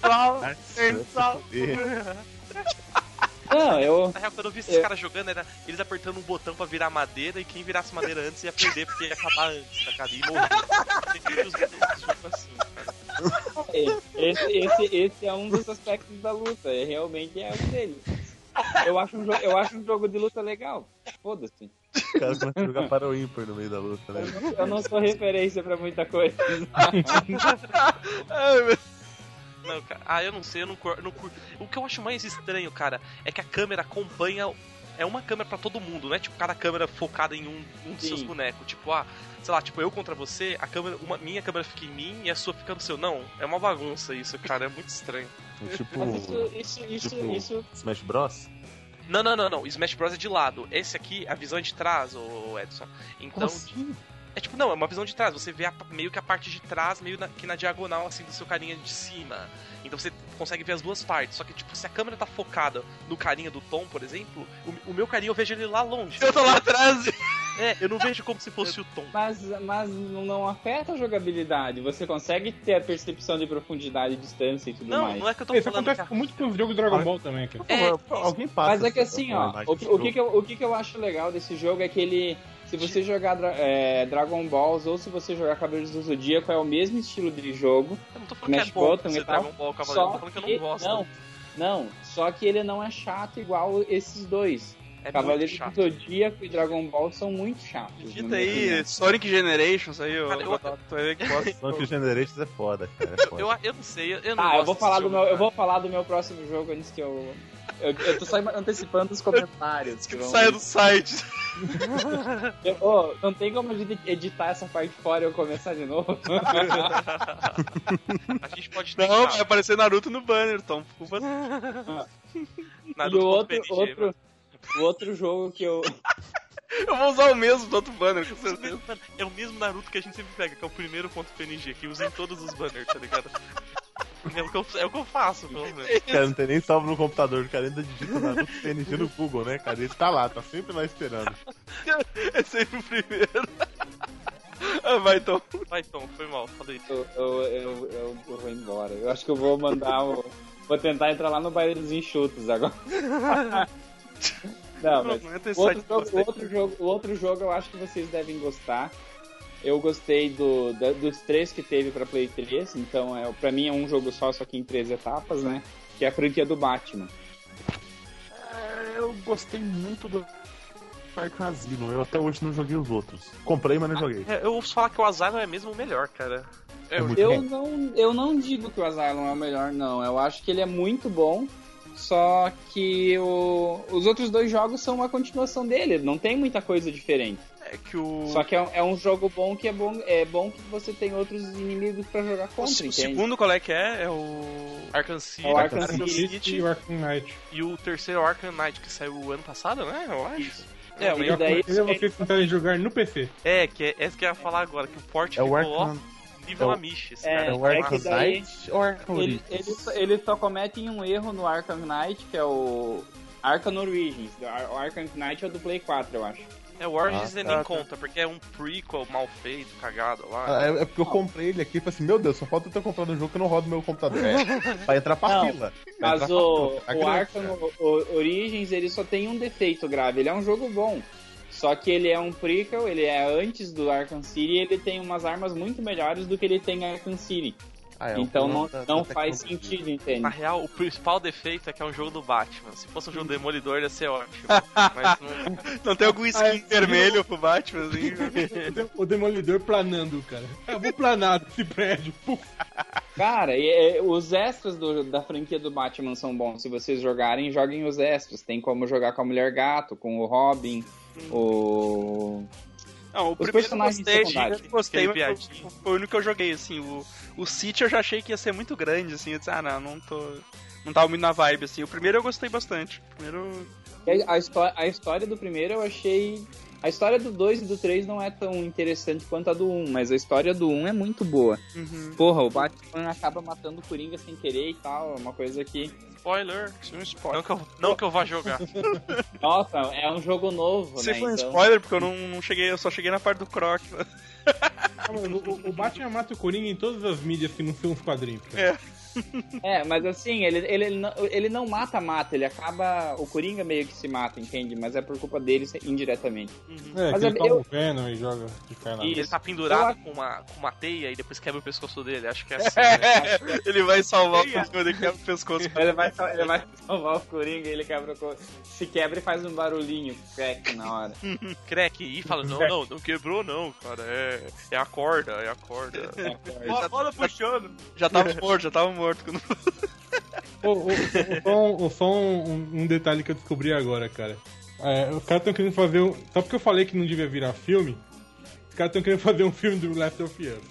não, eu... Na real, quando eu vi esses É. caras jogando, era eles apertando um botão pra virar madeira e quem virasse madeira antes ia perder, porque ia acabar antes, tá ligado? E morrer. Tem muitos jogos assim, cara. Esse, esse, esse é um dos aspectos da luta, é, realmente é um deles. Eu acho um, jo- eu acho um jogo de luta legal, foda-se. O cara começa a jogar para o ímpar no meio da luta, né? Eu não, eu não sou referência pra muita coisa. Não, cara. Ah, eu não sei, eu não curto. Não curto. O que eu acho mais estranho, cara, é que a câmera acompanha. É uma câmera pra todo mundo, não é tipo cada câmera focada em um, um dos Sim. seus bonecos. Tipo, ah, sei lá, tipo, eu contra você, a câmera, uma, minha câmera fica em mim e a sua fica no seu. Não, é uma bagunça isso, cara, é muito estranho. É tipo, Mas isso, isso, isso, tipo isso... Smash Bros? Não, não, não, não. O Smash Bros é de lado. Esse aqui, a visão é de trás, ô Edson. Então. assim? É tipo, não, é uma visão de trás. Você vê a- meio que a parte de trás, meio na, que na diagonal, assim, do seu carinha de cima. Então você consegue ver as duas partes. Só que, tipo, se a câmera tá focada no carinha do Tom, por exemplo, o, o meu carinha eu vejo ele lá longe. Eu tô lá atrás. É, eu não vejo como se fosse o Tom. Mas, mas não afeta a jogabilidade, você consegue ter a percepção de profundidade, distância e tudo Não, mais. não é que eu tô Isso falando. acontece Que a- muito com os jogos de Dragon Ball também, cara. É, Por favor, alguém passa. Mas é que essa- assim, essa ó, imagem o, desse que- o, que, jogo. que eu, o que, que eu acho legal desse jogo é que ele, se você jogar dra- é, Dragon Balls ou se você jogar Cavaleiros do Zodíaco, é o mesmo estilo de jogo. Eu não tô falando que Smash é bom Button você e tal, Dragon Ball Cavaleiro, eu tô Só falando que eu que, não gosto. não, não, só que ele não é chato igual esses dois. É Cavaleiros muito do chato. Zodíaco e Dragon Ball são muito chatos. na Digita minha aí, opinião. Sonic Generations aí, ó. Cara, eu- Tu vai ver que posta. Sonic Generations é foda, cara. É foda. Eu, eu não sei, eu não Ah, gosto eu vou desse falar do jogo, meu, eu cara. vou falar do meu próximo jogo antes que eu eu, eu tô só antecipando os comentários. Que vão- saia do site. Eu- ô, não tem como a gente editar essa parte fora e eu começar de novo. A gente pode tentar. Não, vai aparecer Naruto no banner, Tom. Culpa. Naruto e o outro, ponto P N G, outro, mano. o outro jogo que eu. Eu vou usar o mesmo do outro banner, com certeza. Mano, é o mesmo Naruto que a gente sempre pega, que é o primeiro ponto P N G, que usa em todos os banners, tá ligado? É o que eu, é o que eu faço, pelo menos. Cara, não tem nem salvo no computador, o cara ainda digita Naruto P N G no Google, né, cara? Ele tá lá, tá sempre lá esperando. É sempre o primeiro. Ah, vai, Tom. Vai, Tom, foi mal, falei. Eu, eu, eu, eu, eu vou embora. Eu acho que eu vou mandar o. Vou tentar entrar lá no baile dos enxutos agora. Não, mas Não, entra esse o outro, site jogo, o, bastante. outro jogo, o outro jogo eu acho que vocês devem gostar. Eu gostei do, da- dos três que teve pra Play três, então é, pra mim é um jogo só, só que em três etapas, né? Que é a franquia do Batman. É, eu gostei muito do Arkham Asylum, eu até hoje não joguei os outros. Comprei, mas não joguei. É, eu ouço falar que o Asylum é mesmo o melhor, cara. É muito Eu bom. não, eu não digo que o Asylum é o melhor, não. Eu acho que ele é muito bom, só que o, os outros dois jogos são uma continuação dele, não tem muita coisa diferente. É que o. Só que é, um- é um jogo bom que é bom, é bom que você tem outros inimigos pra jogar O, contra, se- o entende? segundo qual é que é? É o. Arkham City, É o Arkham Arkham City. City. E o Arkham Knight. e o terceiro Arkham Knight, que saiu o ano passado, né? Eu acho. É, E o- daí- Ele é vocês tentarem jogar no P C. é, que é essa que eu ia falar agora, que o port É o ficou ó, Arkham, nível é o- Amish, é, é cara. o Arkham que daí- Knight ou Arkham Ele, Origins? ele, só- ele só comete um erro no Arkham Knight, que é o Arkham Origins. O Arkham Knight é o do Play quatro, eu acho. É, o Origins Ah, nem tá. conta, porque é um prequel mal feito, cagado lá. Ah, é, é porque eu comprei ele aqui e falei assim, meu Deus, só falta eu ter comprado um jogo que eu não rodo no meu computador. É, vai entrar pra Não, fila. Vai Mas entrar o, pra fila. Tá o grande, Arkham cara. o- o- Origins, ele só tem um defeito grave. Ele é um jogo bom. Só que ele é um prequel, ele é antes do Arkham City e ele tem umas armas muito melhores do que ele tem em Arkham City. Ah, é, o Então problema não, da- não da faz tecnologia. sentido, entende? Na real, o principal defeito é que é um jogo do Batman. Se fosse um jogo do Demolidor, ia ser ótimo. Mas não... Não tem algum skin Ah, é, vermelho pro Batman, assim? O Demolidor planando, cara. Eu vou planar desse prédio. Puf. Cara, e, e, os extras do- da franquia do Batman são bons. Se vocês jogarem, joguem os extras. Tem como jogar com a Mulher Gato, com o Robin, o... Não, o Os primeiro eu personagens gostei, secundários. eu gostei, Aquele mas foi, viadinho. foi o único que eu joguei, assim. O, o City eu já achei que ia ser muito grande, assim. Eu disse, ah, não, não tô. Não tava muito na vibe, assim. O primeiro eu gostei bastante. O primeiro. A, histó- a história do primeiro eu achei... A história do dois e do três não é tão interessante quanto a do um, mas a história do um é muito boa. Uhum. Porra, o Batman acaba matando o Coringa sem querer e tal, é uma coisa que... Spoiler. Isso é um spoiler. Não que, eu, não que eu vá jogar. Nossa, é um jogo novo, Se né? foi um então... spoiler, porque eu não, não cheguei, eu só cheguei na parte do Croc. Né? Ah, mas O, o- o Batman mata o Coringa em todas as mídias que não são os quadrinhos. Cara. É. É, mas assim, ele, ele, ele não, ele não mata-mata, ele acaba... O Coringa meio que se mata, entende? Mas é por culpa dele indiretamente. É, Mas que ele eu- toma o Venom e joga de cai na E- Ele tá pendurado com uma, com uma teia e depois quebra o pescoço dele. Acho que é assim, né? Ele vai salvar o Coringa dele que quebra o pescoço. Ele vai, sal- ele vai salvar o Coringa e ele quebra o co- se quebra e faz um barulhinho, crack na hora. Crack e fala, não, não, não quebrou não, cara. É, é a corda, é a corda. Roda puxando. Já tava morto, já tava morto. Quando... Ô, ô, ô, Só, um, só um, um detalhe que eu descobri agora, cara. É, os caras estão querendo fazer um. Só porque eu falei que não devia virar filme, os caras estão querendo fazer um filme do Last of Us.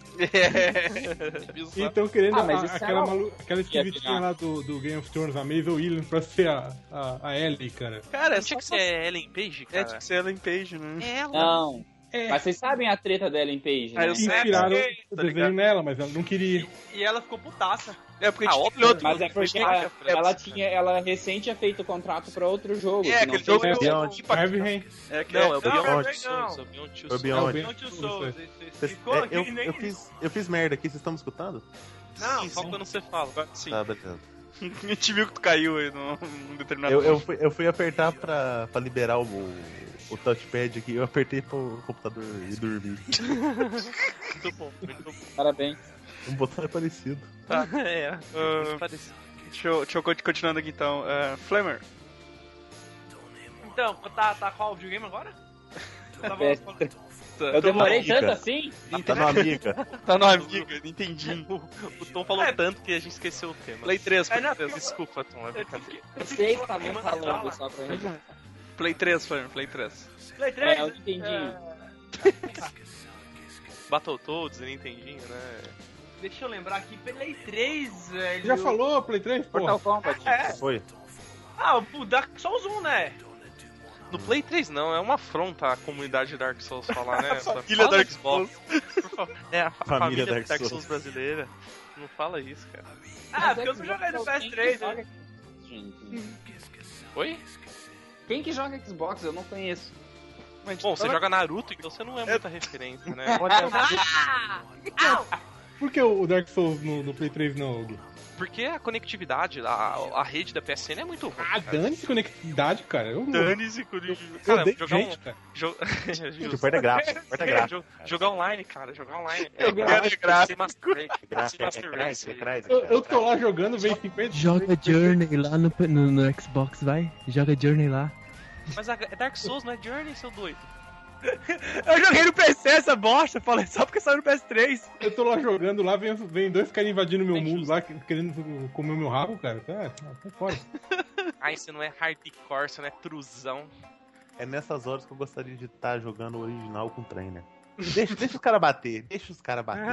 E Bizarro. estão querendo Ah, mas a- isso é aquela, uma- malu... aquela esquisitinha virar. lá do, do Game of Thrones, a Maisel Williams, pra ser a, a, a Ellie, cara. Cara, é Não só tinha que ser Ellen Page, É, cara? tinha que ser Ellen Page, né? É ela. Não. É. Mas vocês sabem a treta da Ellen Page, Ah, né? eu sei. Inspiraram É, o tá desenho ligado? nela, mas ela não queria. E ela ficou putaça. É, porque Ah, tinha óbvio, aquele outro. Mas é porque ela, ela tinha, ela recém tinha feito contrato pra outro jogo. É, que não aquele fez jogo É, é Beyond. o Heavy Rain. É, que Não, é o Não, Beyond não, Two Souls, não. é o Beyond Two É o Souls. Beyond. Não te sou. Você- Você ficou É, aqui eu, nem. eu, fiz, eu fiz merda aqui, vocês estão me escutando? Não, Só quando você fala. Sim. Tá, beleza. A gente viu que tu caiu aí num, num determinado Eu, eu, fui, eu fui apertar pra, pra liberar o, o touchpad aqui, eu apertei pro computador e dormi. Muito bom, muito bom. Parabéns. Um botão é parecido. Tá, é. Ah, muito parecido. Deixa eu, deixa eu continuando aqui então. Uh, Flamer. Então, tá, tá qual o videogame agora? Eu, tava... É, eu demorei Amiga. tanto assim? Tá no Amiga. Tá no Amiga, entendi. O, o Tom falou É. tanto que a gente esqueceu o tema. Play três, É, Play não, três. Desculpa, Tom, é brincadeira. Eu sei que tava falando só pra mim. Play três, Flamer, Play três. Play três? É, eu entendi. É, Battletoads, Nintendinho, né? deixa eu lembrar aqui, Play três, velho. Já falou, Play três? Mortal Porra. Kombat. É. Foi. Ah, o Dark Souls um, né? No Play três não, é uma afronta à comunidade Dark Souls falar, né? Família Fala Dark Xbox. Por favor. É, a fa- Família família, Dark Dark, Souls. Souls brasileira. Não fala isso, cara. Ah, porque eu não joguei no P S três, né? Gente, Oi? quem que joga Xbox? Eu não conheço. Bom, você joga Naruto, então você não é muita referência, né? Por que o Dark Souls no, no Play três não, Gui? Porque a conectividade, a, a rede da P S N é muito ruim. Ah, cara. dane-se conectividade, cara. Eu, Dane-se, eu cara, odeio jogar gente, um. cara. Jo... Tipo, perde gráfico. Perde gráfico. Jo- Jogar online, cara, jogar online. Eu quero gráfico. Sem Master Race, sem Gráfico, é Master crazy, é Race. crazy. Eu, eu tô lá jogando, vem cinquenta... Joga Journey lá no, no, no Xbox, vai. Joga Journey lá. Mas a Dark Souls não é Journey, seu doido. Eu joguei no P C essa bosta, falei só porque saiu no P S três. Eu tô lá jogando, lá vem, vem dois caras invadindo meu É mundo justo. lá, querendo comer meu rabo, cara. Tá, tá, tá fora. Ai, você não é hardcore, você não é truzão. É nessas horas que eu gostaria de estar jogando o original com trainer. Deixa, deixa os caras bater, deixa os caras bater.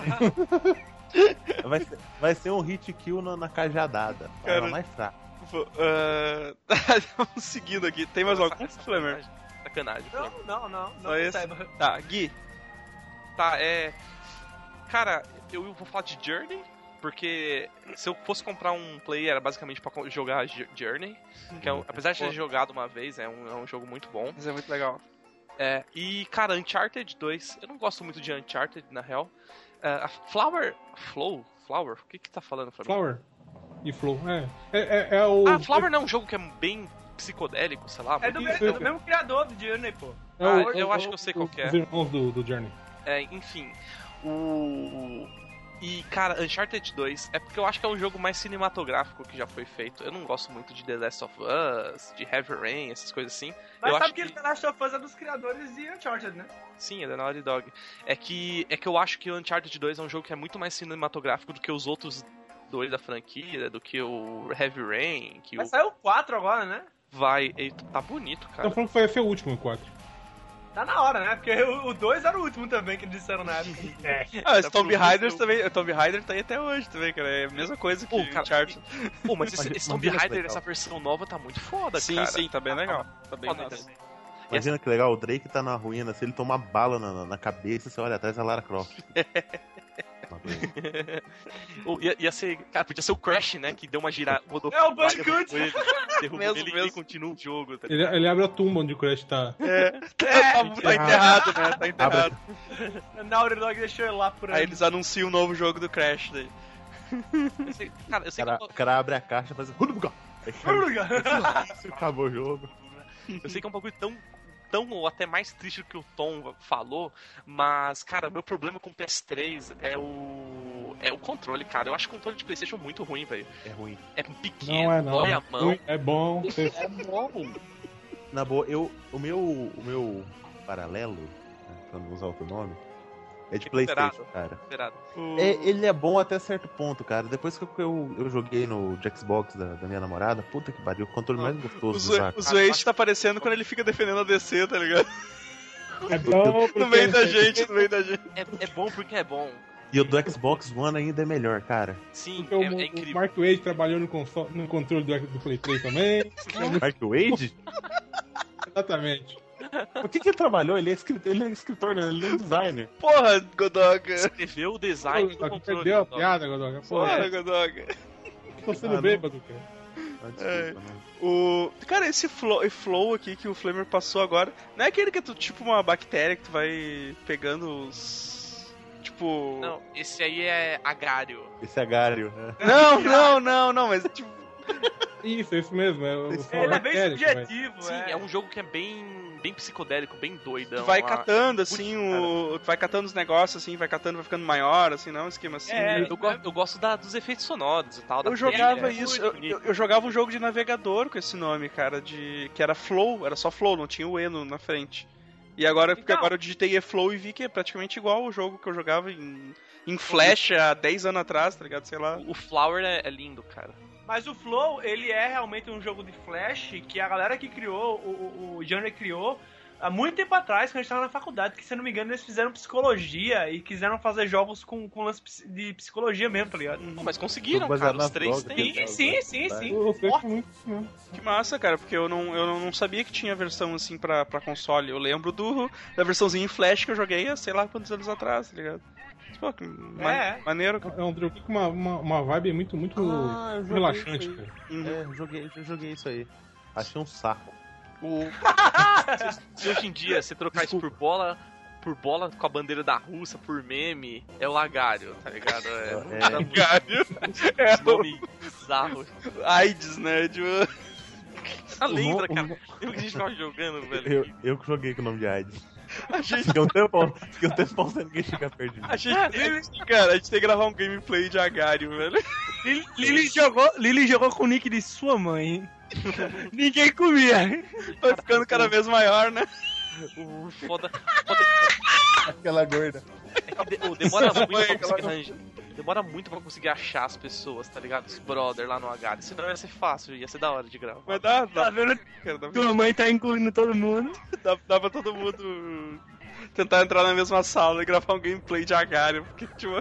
Vai ser, vai ser um hit kill na, na cajadada. Cara, Cara, mais fraco. Uh... Vamos seguindo aqui. Tem mais algum, Flamer? Sacanagem. Não, não, não. Não Só esse? saiba. Tá, Gui. Tá, é. Cara, eu vou falar de Journey, porque se eu fosse comprar um play era basicamente pra co- jogar J- Journey, que é um- apesar de ter jogado uma vez, é um, é um jogo muito bom. Isso é muito legal. É, e, cara, Uncharted dois, eu não gosto muito de Uncharted, na real. É, a Flower. Flow? Flower? O que que tá falando pra mim? Flower e Flow, é. É, é, é o... Ah, Flower não é um jogo que é bem psicodélico, sei lá. É do, muito- mesmo, é do mesmo criador do Journey, pô. é Ah, o- eu o- acho que eu sei qual que é. Os irmãos do, do Journey. É, enfim. O. E, cara, Uncharted dois é porque eu acho que é o jogo mais cinematográfico que já foi feito. Eu não gosto muito de The Last of Us, de Heavy Rain, essas coisas assim. Mas eu sabe acho que, The Last of Us é dos criadores de Uncharted, né? Sim, é da Naughty Dog. É que, é que eu acho que o Uncharted dois é um jogo que é muito mais cinematográfico do que os outros dois da franquia, do que o Heavy Rain, que Vai o sair o quatro agora, né? vai... e tá bonito, cara. Então falando que vai ser o último, o quatro. Tá na hora, né? Porque o dois era o último também que eles disseram na época. É. Ah, esse Tá Tomb pro Raider museu. também. O Tomb Raider tá aí até hoje também, cara. É a mesma coisa que Pô, o cara, Uncharted. Pô, mas esse, Imagina- esse Tomb imagina que Raider, legal. essa versão nova tá muito foda, Sim, cara. sim, tá bem legal. Tá bem Foda massa. também. Imagina que legal, o Drake tá na ruína, se ele tomar bala na, na- na cabeça, você olha atrás da Lara Croft. Ou ia, ia ser. Cara, podia ser o Crash, né? Que deu uma girada. Rodou É o Bandicoot. derrubou Mesmo, ele mesmo. e continua o jogo. Tá Ele, ligado? ele abre a tumba onde o Crash tá. Tá, tá enterrado, né? Tá enterrado. A Naughty Dog deixou ele lá por aí. Aí eles anunciam o novo jogo do Crash daí. Eu sei- cara, eu O sei, cara, que, o cara abre a caixa e faz. Aí cai- Isso, acabou o jogo. eu sei que é um bagulho tão. Tão ou até mais triste do que o Tom falou, mas, cara, meu problema com o P S três é o. É o controle, cara. Eu acho o controle de PlayStation muito ruim, velho. É ruim. É pequeno, Não é não. dói a mão. É bom. Você- É bom. Na boa, eu, o meu, o meu paralelo, né, pra não usar outro nome, é de Recuperado. PlayStation, cara. Esperado. É, ele é bom até certo ponto, cara. Depois que eu, eu joguei no de Xbox da, da minha namorada, puta que pariu, o controle mais O, gostoso Zo de usar. o Zoeste tá aparecendo quando ele fica defendendo a D C, tá ligado? É bom No meio da gente, no meio da gente. É, é bom porque é bom. E o do Xbox One ainda é melhor, cara. Sim, Porque é, o, é o incrível. Mark Wade trabalhou no, console, no controle do, do Play três também. Mark Wade? Exatamente. O que que ele trabalhou? Ele é escritor, ele é escritor, né? Ele é designer. Porra, Godoka. Escreveu o design do Pô, controle. perdeu a Godoka. piada, Godoka. Pô, Porra, Godoka. tô sendo Ah, não. bêbado, cara. Ah, desculpa, É. né? O... Cara, esse flow, esse flow aqui que o Flamer passou agora, não é aquele que é tu, tipo uma bactéria que tu vai pegando os... Tipo... Não, esse aí é agário. Esse é Gário, né? Não, não, não, não, mas tipo... Isso, é isso mesmo. É, o- Esse- uma Ele é bem bactéria que vai- subjetivo, Sim, é. é um jogo que é bem bem psicodélico, bem doidão. Tu vai lá. catando, assim, Putz, o... Tu vai catando os negócios, assim, vai catando, vai ficando maior, assim, não? Um esquema assim. É, Eu, go- eu gosto da- dos efeitos sonoros e tal. da Eu jogava trilha, é isso, muito eu, bonito. eu, eu jogava um jogo de navegador com esse nome, cara, de que era Flow, era só Flow, não tinha o E no, na frente. E agora, porque Então. agora eu digitei E-Flow e vi que é praticamente igual o jogo que eu jogava em, em Flash há dez anos atrás, tá ligado? Sei lá. O Flower é, é lindo, cara. Mas o Flow, ele é realmente um jogo de Flash que a galera que criou, o, o, o Johnny criou há muito tempo atrás, quando a gente tava na faculdade, que se eu não me engano eles fizeram psicologia e quiseram fazer jogos com, com lance ps- de psicologia mesmo, tá ligado? Pô, mas conseguiram, Baseado cara. Os nas três drogas, tem. né? Sim, sim, sim, sim. O Flash é muito isso mesmo. Que massa, cara, porque eu não, eu não sabia que tinha versão assim pra, pra console. Eu lembro do, da versãozinha em Flash que eu joguei há sei lá quantos anos atrás, tá ligado? Pô, que ma- É. maneiro, cara. É um jogo com uma, uma, uma vibe muito, muito Ah, eu joguei relaxante, isso aí. cara. Uhum. É, eu joguei, eu joguei isso aí. Achei um saco. O... Se hoje em dia você trocar isso por bola, por bola com a bandeira da Rússia, por meme, é o lagário, tá ligado? É, É. Era muito Galho. É nome bizarro. AIDS, né? Tipo... Ah, lembra, O cara? no- Lembra que a gente ficava jogando, velho? Eu, eu que joguei com o nome de AIDS. A gente, Fiquei um tempão, fiquei um tempão sem ninguém chegar perto de mim. a gente, cara, a gente tem que gravar um gameplay de Agário, velho. Lili, Lili jogou, Lili jogou com o nick de sua mãe. Ninguém comia. Vai ficando cada vez maior, né? O foda, foda Aquela gorda. é que de- oh, demora muito pra Aquela- conseguir arranjar. Demora muito pra conseguir achar as pessoas, tá ligado? Os brother lá no H. Senão ia ser fácil, ia ser da hora de gravar. Mas dá, dá, Tá vendo? cara, dá, Tua mãe tá incluindo todo mundo. dá, dá pra todo mundo tentar entrar na mesma sala e gravar um gameplay de Agário, porque, tipo...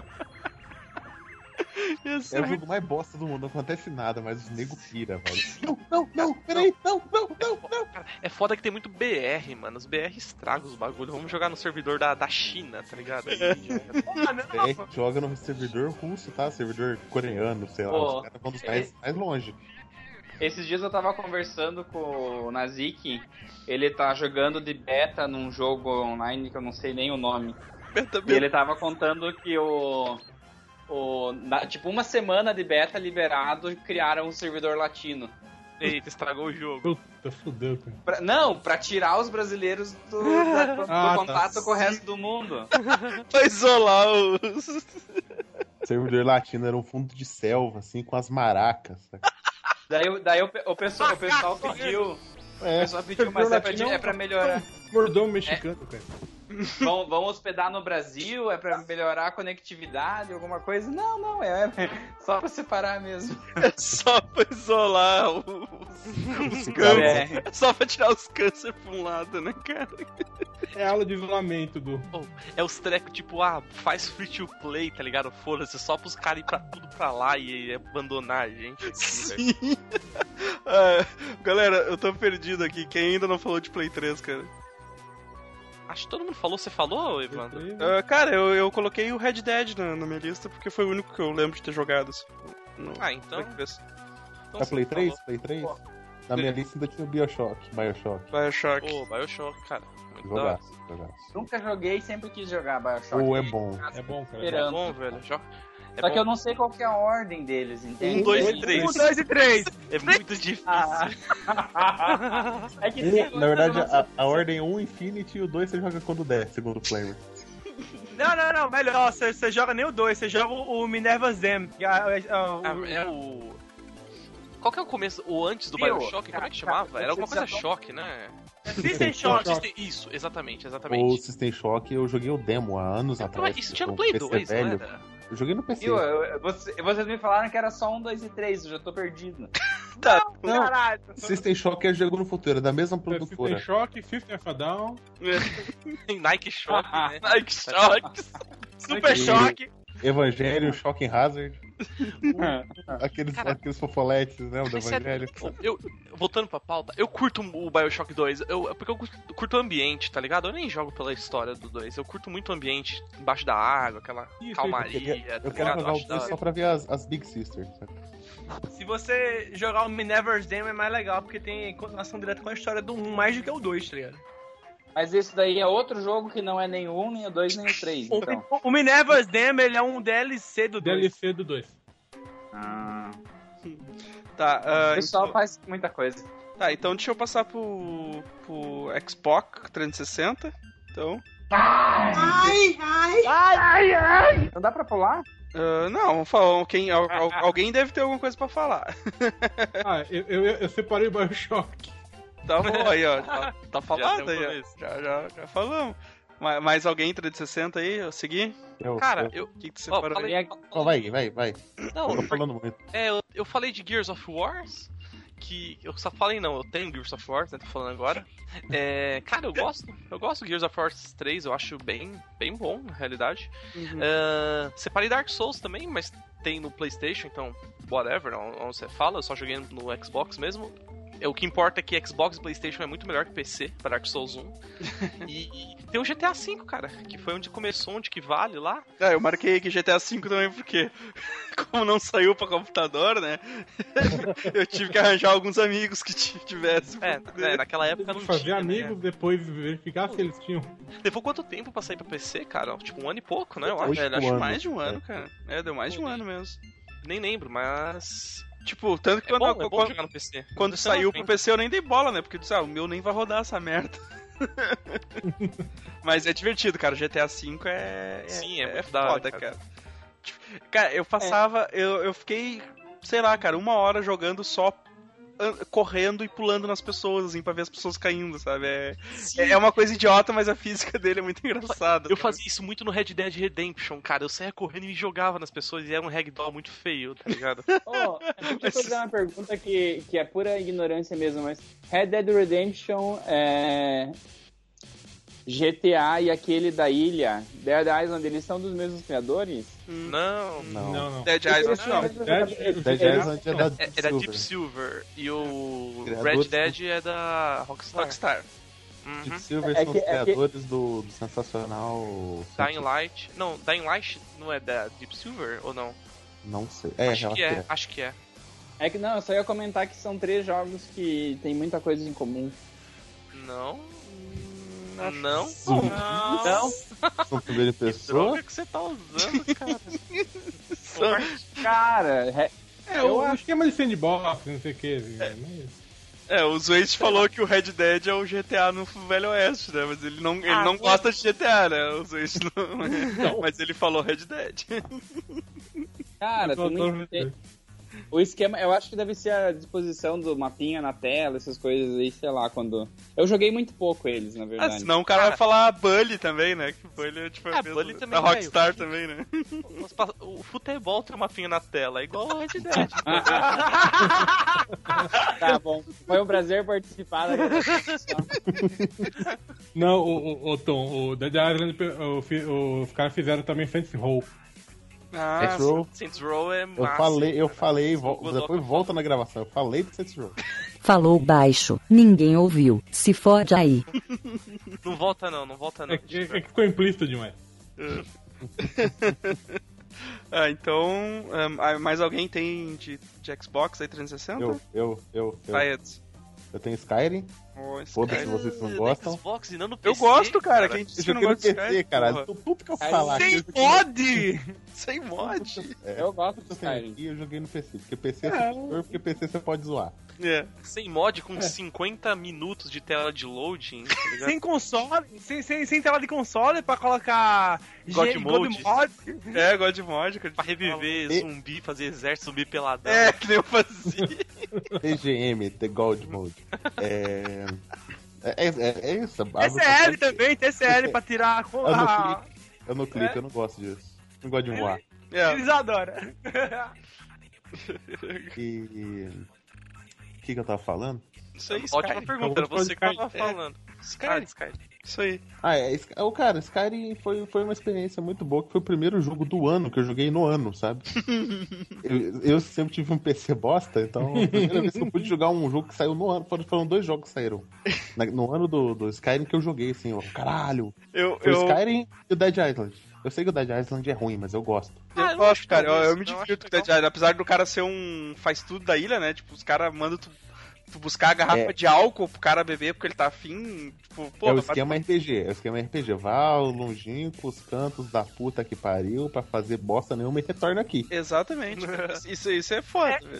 Ia ser É o muito... jogo mais bosta do mundo, não acontece nada, mas os nego pira, velho. Não, não, não, peraí, não, não, não, não. Cara, é foda que tem muito B R, mano. Os B R estragam os bagulhos. Vamos jogar no servidor da, da China, tá ligado? Aí, Ah, não. É, joga no servidor russo, tá? Servidor coreano, sei lá. Pô, Os caras vão dos mais, mais longe. Esses dias eu tava conversando com o Nazik, ele tá jogando de beta num jogo online que eu não sei nem o nome. E ele tava contando que o. o na- tipo, uma semana de beta liberado, criaram um servidor latino. Eita, estragou o jogo. Puta, fudeu, cara. Pra- não, pra tirar os brasileiros do, da- do Ah, tá. contato com o resto do mundo. Pra isolar os... O servidor latino era um fundo de selva, assim, com as maracas. Saca? Daí, o- daí o, pe- o pessoal, o pessoal pediu. O É, pessoal pediu, mas é pra, é pra melhorar. Mordomo mexicano, cara. Vão, vão hospedar no Brasil? É pra melhorar a conectividade, alguma coisa? Não, não, é só pra separar mesmo. É só pra isolar os, os É. câncer. É só pra tirar os câncer pra um lado, né, cara? É a aula de isolamento do. É os trecos tipo, ah, faz free to play, tá ligado? Foda-se, só pros caras ir pra tudo pra lá e, e abandonar a gente. Aqui, velho. Sim. Ah, galera, eu tô perdido aqui. Quem ainda não falou de Play três, cara? Acho que todo mundo falou. Você falou, Evandro? Ah, cara, eu, eu coloquei o Red Dead na, na minha lista porque foi o único que eu lembro de ter jogado. Assim, no Ah, então. Play três. Então Tá você Play três? falou. Play três? Na minha lista ainda tinha o Bioshock, Bioshock. Bioshock. Pô, Bioshock, cara. Muito da hora. Jogaço, jogaço. Nunca joguei, sempre quis jogar Bioshock. Ou é bom. É bom, cara. É Esperando. bom, velho. Jo- É Só bom. que eu não sei qual que é a ordem deles, entende? Um, dois e três. Um, dois e três. É muito difícil. Ah. É que tem Um, na verdade, a, a ordem é um Infinity e o dois você joga quando der, segundo o Flamer. Não, não, não, melhor, você, você joga nem o dois, você joga o, o Minerva's Dam. que é- é- é o- Ah, é o. Qual que é o começo? O antes do Viu? Bioshock? Como é que Cara, chamava? Era alguma coisa vocês já choque, né? System Shock. System- Isso, exatamente, O exatamente. System Shock eu joguei o demo há anos Então, atrás. isso tinha no um Play P C dois, não velho. era? Eu joguei no P C. Viu? Eu- eu- você- vocês me falaram que era só um, dois e três, eu já tô perdido. Tá. Não, Caralho. System Shock é jogo no futuro, é da mesma System produtora. Shock, Fifth F A Down. Tem Nike Shock, né? Nike Shock. Super Choque. Evangelho, Shocking Hazard. Aqueles, Cara, aqueles fofoletes, né? O do Mas sério, Evangelho. eu, voltando pra pauta, eu curto o Bioshock dois, eu, porque eu curto, curto o ambiente, tá ligado? Eu nem jogo pela história do dois, eu curto muito o ambiente embaixo da água, aquela Isso, calmaria, Eu tá quero ligado? jogar o acho da dois hora. só pra ver as, as Big Sisters. sabe? Se você jogar o Minerva's Dam é mais legal, porque tem continuação direta com a história do um, mais do que o dois, tá ligado? Mas esse daí é outro jogo que não é nem o um, nem o dois, nem o três, O, então. o Minerva's Dam, ele é um D L C do D dois. L C do dois. Ah, Tá, o ah, pessoal então, faz muita coisa. Tá, então deixa eu passar pro, pro Xbox trezentos e sessenta. Então. Ai, ai, ai, ai. Não dá pra pular? Uh, não, vamos falar. Quem, al- al- alguém deve ter alguma coisa pra falar. Ah, eu, eu, eu separei o Bioshock. Tá bom aí, ó. Tá, tá falado Já aí, deu ó. começo. Já, já, já falamos. Mais, mais alguém trezentos e sessenta aí? Eu segui? Eu, Cara, eu... eu. O que, que você Ó, separou falei- aí? Oh, vai, vai, vai. Não, Eu tô falando muito. É, eu, eu falei de Gears of Wars, que eu só falei não, eu tenho Gears of Wars, né, tô falando agora. É, cara, eu gosto, eu gosto do Gears of Wars três, eu acho bem, bem bom, na realidade. Uhum. É, separei Dark Souls também, mas tem no PlayStation, então whatever, onde você fala, eu só joguei no Xbox mesmo. É, o que importa é que Xbox e PlayStation é muito melhor que P C para Dark Souls um. E, e tem o G T A cinco, cara, que foi onde começou, onde que vale lá. Ah, eu marquei aqui G T A cinco também porque, como não saiu pra computador, né? Eu tive que arranjar alguns amigos que t- tivessem. É, é, naquela época não Fazer tinha, né? amigos, depois verificar se eles tinham. Levou quanto tempo pra sair pra P C, cara? Tipo, um ano e pouco, né? Eu acho. Oito É, acho anos, mais de um ano, é. cara. É, deu mais de um ano mesmo. Nem lembro, mas. Tipo, tanto que É quando, bom, é bom quando, jogar no P C. quando Você não saiu aprende. pro P C eu nem dei bola, né? Porque eu disse, ah, o meu nem vai rodar essa merda. Mas é divertido, cara. O G T A cinco é. Sim, é é muito da hora, foda, cara. cara. Tipo, cara, eu passava. Eu, eu fiquei, sei lá, cara, uma hora jogando só an- correndo e pulando nas pessoas, assim, pra ver as pessoas caindo, sabe? É, é uma coisa idiota, mas a física dele é muito engraçada. Eu sabe? fazia isso muito no Red Dead Redemption, cara. Eu saía correndo e me jogava nas pessoas e era um ragdoll muito feio, tá ligado? Ó, deixa eu fazer uma pergunta que, que é pura ignorância mesmo, mas Red Dead Redemption, é... G T A e aquele da ilha, Dead Island, eles são dos mesmos criadores? Não, Não. Não, não. Dead Island não. Dead- Dead Eles- Island é da é, Deep é da Silver. Deep Silver e o Criadores Red Dead é da Rockstar. Rockstar. Uhum. Deep Silver É são que- os é que- criadores do, do sensacional... Dying Light. Não, Dying Light não é da Deep Silver ou não? Não sei. É, acho eu que é, acho que é. É que não, eu só ia comentar que são três jogos que tem muita coisa em comum. Não. Hum, Não. Não? São primeira Que pessoa. droga que você tá usando, cara? Cara, re- É, o esquema de sandbox, não sei o que. Mas... É, o Zweit falou que o Red Dead é o G T A no Velho Oeste, né? Mas ele não, ele Ah, não foi- gosta de G T A, né? O Zweit não. Mas ele falou Red Dead. cara, Eu tô- tem tô- muito- tem- o esquema, eu acho que deve ser a disposição do mapinha na tela, essas coisas aí, sei lá, quando... Eu joguei muito pouco eles, na Ah, verdade. senão o cara, Cara- vai falar Bully também, né? Que Bully é tipo a Ah, mesma- Bully também, da Rockstar velho. também, né? Os pa- O futebol tem uma pinha na tela, é igual o Red Dead. Tá bom, foi um prazer participar da gravação. Não, o, o, o Tom, o Dead Island, o, fi- os caras fizeram também Saints Row. Ah, Saints Row. Saints Row é Eu massa. falei, eu falei, vo- Godot depois que volta na gravação. Eu falei do Saints Row. Falou baixo, ninguém ouviu. Se fode aí. Não volta não, não volta não. É, que- é que ficou implícito demais. ah, então. um, ah, mais alguém tem de, de Xbox aí trezentos e sessenta? Eu, eu, eu, eu. Vai, Edson. Eu tenho Skyrim. Oh, esse Foda-se cara- vocês não Ah, gostam. Xbox e não no P Eu C, gosto, cara. Quem Eu disse que não joguei no gosta de P C, Skyrim, caralho. porra? Tô puto que eu Aí- falar. Sem que eu joguei- mod! Sem mod! É, Eu gosto do eu tenho Skyrim. aqui, eu joguei no P C. Porque P C é superior, porque P C você pode zoar. É. Sem mod, com cinquenta minutos de tela de loading, tá ligado? Sem console, sem, sem, sem tela de console pra colocar God G- Mode. Mod. É, God Mod, cara. Pra reviver E- zumbi, fazer exército, zumbi peladão. É, que nem eu fazia. T G M, The Gold Mode. É. É, é, é isso. T C L também, T C L pra tirar a... Eu não a... clico, eu não clico, eu não gosto disso. Não gosto de voar. É. Eles adoram. E. O que, que eu tava falando? Isso aí, Ótima Skyrim. pergunta, era você que tava É. falando. Skyrim. Skyrim. Isso aí. Ah, é. Sky- oh, cara, Skyrim foi, foi uma experiência muito boa, que foi o primeiro jogo do ano que eu joguei no ano, sabe? eu, eu sempre tive um P C bosta, então a primeira vez que eu pude jogar um jogo que saiu no ano, foram, foram dois jogos que saíram na- no ano do, do Skyrim que eu joguei, assim, ó, caralho. Eu, Foi o eu, Skyrim e o Dead Island. Eu sei que o Dead Island é ruim, mas eu gosto. eu Ah, eu gosto, acho cara. Eu, legal eu isso, me eu acho divirto com o legal. Dead Island. Apesar do cara ser um faz tudo da ilha, né? Tipo, os caras mandam tu, tu buscar a garrafa É. de álcool pro cara beber porque ele tá afim. Tipo, pô, é o mas- esquema R P G, é o esquema R P G. Vá ao longínquos cantos da puta que pariu pra fazer bosta nenhuma e retorna aqui. Exatamente. isso, isso é foda, velho.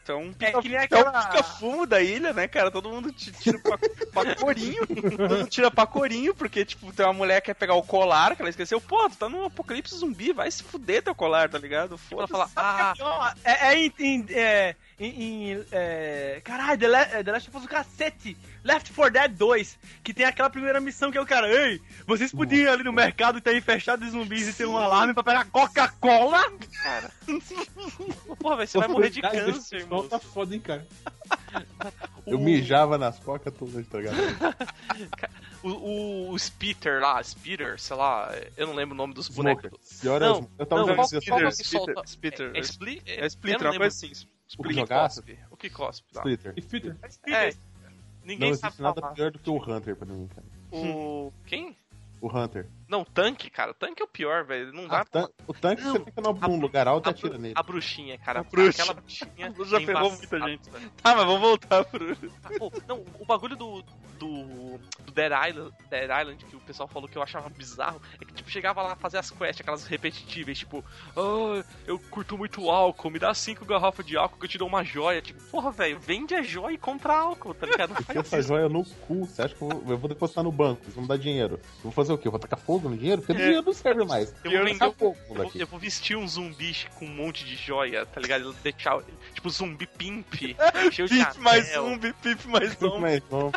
Então, É que nem é aquela- o pica-fumo da ilha, né, cara? Todo mundo ti- tira pra, pra corinho. Todo mundo tira pra corinho, porque, tipo, tem uma mulher que quer pegar o colar, que ela esqueceu. Pô, tu tá num apocalipse zumbi, vai se fuder teu colar, tá ligado? Ela Foda-se. fala, ah, Ó, É, é em. em- é, em, em, é, caralho, The, Le- The Last of Us, o cacete! Left four Dead dois, que tem aquela primeira missão que é o cara, ei, vocês podiam ir ali no mercado e ter fechado de zumbis e ter um alarme pra pegar Coca-Cola? cara. Porra, velho, você vai morrer de câncer, irmão. moço. Tá foda, hein, cara. Eu O- mijava nas cocas todas, tá ligado? O, o, o Spitter lá, Spitter, sei lá, eu não lembro o nome dos Smoker. bonecos. Pior é Não, os- eu tava não, usando qual, esse- qual que é o que Splitter, solta? Splitter. É, é, Spli- É Splitter, eu não uma lembro. coisa assim. O O que que jogasse? cospe. O que cospe. Tá. Splitter. Spitter. É, ninguém Não sabe existe nada falar. pior do que o Hunter pra mim, cara. O... Quem? O Hunter. Não, o tanque, cara. O tanque é o pior, velho. Não dá Ah, tan- o tanque Não, você fica num, a num bru- lugar alto e a, atira bru- nele. a bruxinha, cara. A bruxa. Aquela bruxinha. Já é ferrou embaçada, muita gente. velho. Tá, mas vamos voltar pro... Ah, pô, não, o bagulho do, do, do Dead Island, Dead Island, que o pessoal falou que eu achava bizarro, é que, tipo, chegava lá a fazer as quests, aquelas repetitivas, tipo, ah, eu curto muito álcool, me dá cinco garrafas de álcool que eu te dou uma joia. Tipo, porra, velho, vende a joia e compra álcool, tá ligado? Não Enfia faz essa isso. joia no cu. Você acha que eu vou, eu vou depositar no banco? Eles vão me dar dinheiro. Eu vou fazer o quê? Eu vou tacar fogo no dinheiro? Porque o dinheiro não serve mais. Eu vou, vender, tacar um- fogo eu, vou, daqui. eu vou vestir um zumbi com um monte de joia, tá ligado? Ele deixar, tipo, zumbi pimp, cheio de Pip mais anel. zumbi, pip mais zumbi. Mas, vamos-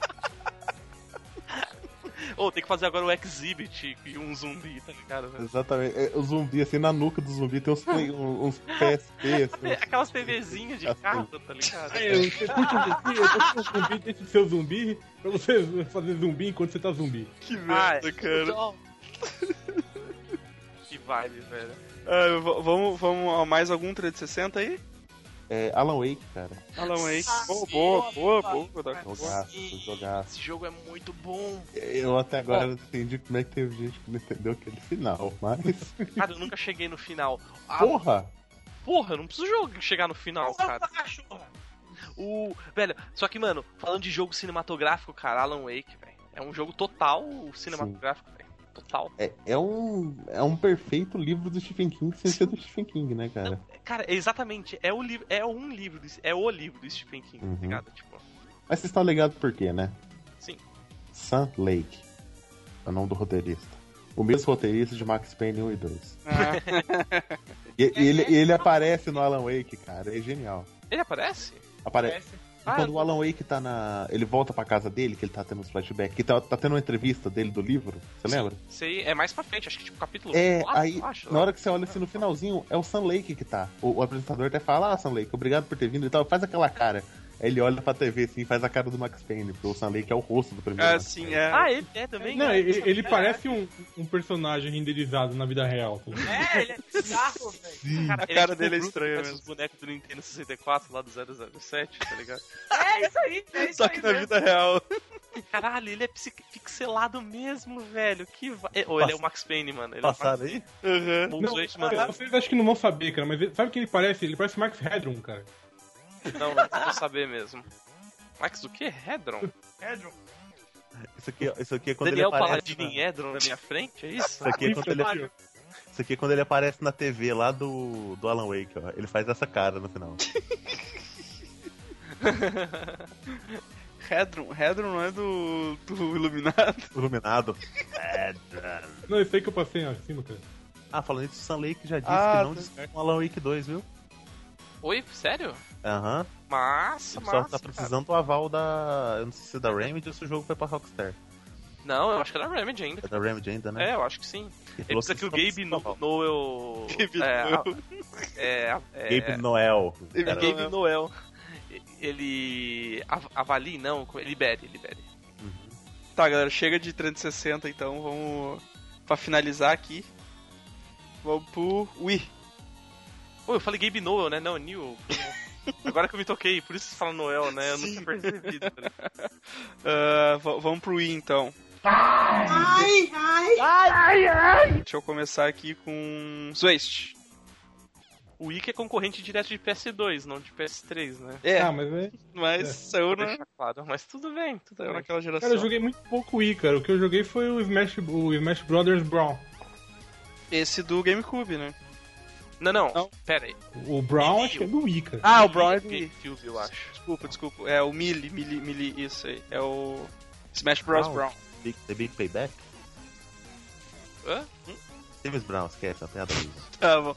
Ô, tem que fazer agora o Exhibit e um zumbi, tá ligado? velho? Exatamente. É, o zumbi, assim, na nuca do zumbi tem uns, play- um- uns P S P, assim, uns- Aquelas TVzinhas de Assim. carro, tá ligado? É, eu- você curte um zumbi, eu tô com um zumbi desse seu zumbi pra você fazer zumbi enquanto você tá zumbi. Que Ah, merda, cara. Que vibe, velho. Ah, v- vamos, vamos a mais algum trezentos e sessenta aí? É, Alan Wake, cara. Alan Wake. Ah, Boa, sim, boa, boa, opa. boa, boa. Jogaço, jogaço. Esse jogo é muito bom. Eu até agora não entendi como é que teve gente que não entendeu aquele final, mas... Cara, eu nunca cheguei no final. Ah, Porra! porra, eu não preciso jogar, chegar no final, cara. Cachorra. O. Velho, só que, mano, falando de jogo cinematográfico, cara, Alan Wake, velho. É um jogo total cinematográfico, velho. Total. É, é, um, é um perfeito livro do Stephen King sem ser do Stephen King, né, cara? Cara, exatamente, é o livro, é um livro, do- é o livro do Stephen King, Uhum. tá ligado? Tipo, Mas vocês estão ligados por quê, né? sim. Sam Lake é o nome do roteirista. O mesmo roteirista de Max Payne um e dois. Ah, E, e ele, e ele aparece no Alan Wake, cara. É genial. Ele aparece? Aparece. E Ah, quando o Alan Wake tá na. Ele volta pra casa dele, que ele tá tendo os flashbacks, que tá, tá tendo uma entrevista dele do livro, você lembra? Sei, é mais pra frente, acho que tipo capítulo É, quatro, aí, eu acho. na hora que você olha assim no finalzinho, é o Sam Lake que tá. O, o apresentador até fala, ah, Sam Lake, obrigado por ter vindo e tal, faz aquela cara. Aí ele olha pra T V assim e faz a cara do Max Payne, porque o Sam Lake é o rosto do primeiro. é, Max sim, Payne. é. Ah, ele é também? Não, né? ele, ele parece um, um personagem renderizado na vida real. Tá ligado? É, ele é bizarro, velho. Cara, A ele cara tipo dele é o Bruce estranha parece mesmo. os bonecos do Nintendo sessenta e quatro lá do zero zero sete, tá ligado? É isso aí, é isso Só aí. que na mesmo. vida real. Caralho, ele é psi- pixelado mesmo, velho. Que va... é, Ou ele é o Max Payne, mano. Ele Passaram é o aí? Uhum. Max... Não, Não, ah, vocês acham que não vão saber, cara, mas ele- sabe o que ele parece? Ele parece Max Headroom, cara. não, não vou saber mesmo. Max do que? Hedron? Pedro. Isso aqui, isso aqui é quando Daniel ele aparece. Paladini em Hedron na minha frente, é isso? Isso aqui, é quando ele, isso aqui é quando ele aparece na T V lá do, do Alan Wake, ó. Ele faz essa cara no final. Hedron, Hedron não é do, do Iluminado? Iluminado. Não, isso aí que eu passei acima, cara. Ah, falando isso, o Sam Lake já disse Ah, que não tá. descarta um Alan Wake dois, viu? Oi, sério? Aham. Massa, Ele só massa. tá precisando do aval da. Eu não sei se é da Remedy ou se o jogo foi pra Rockstar. cara. Não, eu acho que é da Remedy ainda. É da Remedy ainda, né? É, eu acho que sim. Ele Ele falou precisa que o só Gabe precisa do no- aval. Noel. Gabe é, Noel. é, é, Gabe Noel. Gabe Cara, Gabe Noel. Ele av- avalie, não, libere, libere. Tá, galera, chega de trezentos e sessenta então, vamos. Pra finalizar aqui. Vamos pro Wii. Pô, eu falei Gabe Noel, né? Não, New. Agora que eu me toquei, por isso você fala Noel, né? Eu não tinha percebido. Né? Ah, v- vamos pro Wii então. Ai, ai, ai, ai. Deixa eu começar aqui com Zwaste. O Wii que é concorrente direto de P S dois, não de P S três, né? É, Ah, mas é. mas é. saiu, Vou na, deixar claro, mas tudo bem, tudo saiu bem. naquela geração. Cara, eu joguei muito pouco Wii, cara. O que eu joguei foi o Smash, o Smash Brothers Brawl. Esse do GameCube, né? Não, não, Não. pera aí. O Brown acho que é do Wii, cara. Ah, o Brown é do GameCube, eu acho. Desculpa, desculpa. É o Melee, Melee, Melee, isso aí. É o Smash Bros. Brown. Brown. Big, The Big Payback? Hã? Hum? James Brown, esquece, a piada aí. Tá bom.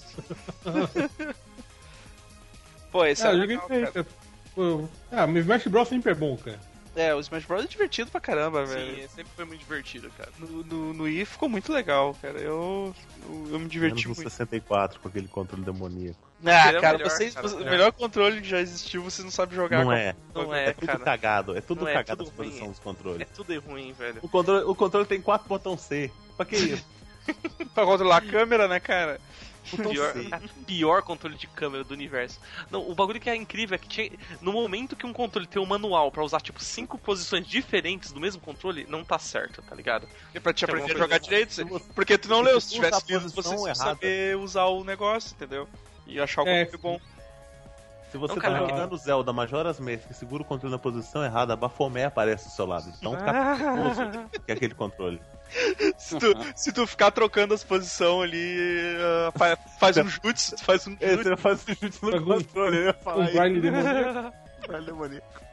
Pô, esse Ah, é eu legal, joguei. cara. Pô, Ah, mas Smash Bros sempre é bom, cara. É, o Smash Bros é divertido pra caramba, velho. Sim, sempre foi muito divertido, cara. No, no, no Wii ficou muito legal, cara. Eu, eu, eu me diverti Menos no muito. sessenta e quatro, com aquele controle demoníaco. Ah, Ele é o cara, melhor, vocês, cara. o melhor controle que já existiu, vocês não sabem jogar. Não com- é. Não É é, tudo cara. cagado, é tudo Não é, cagado tudo a posição ruim. dos controles. É tudo ruim, velho. O controle, o controle tem quatro botões C. Pra que isso? Pra controlar a câmera, né, cara? Botão Pior, C. pior controle de câmera do universo. Não, o bagulho que é incrível é que tinha- no momento que um controle tem um manual pra usar, tipo, cinco posições diferentes do mesmo controle, não tá certo, tá ligado? É pra te Tem aprender a alguma jogar coisa direito. Se você- Porque tu não se leu, tu se tivesse usa a lido, você posição ia errada. saber usar o negócio, entendeu? E achar o É. controle bom. Se você Não, tá cara, jogando Zelda Majora's Mask e segura o controle na posição errada, a Baphomet aparece do seu lado. Então tá perigoso que é aquele controle. Se tu, se tu ficar trocando as posições ali, ah, fa- faz um jutsu, tu faz um É, jutsu. você faz o chute no Algum- controle, eu ia Um falar isso. grind demoníaco. Grind demoníaco.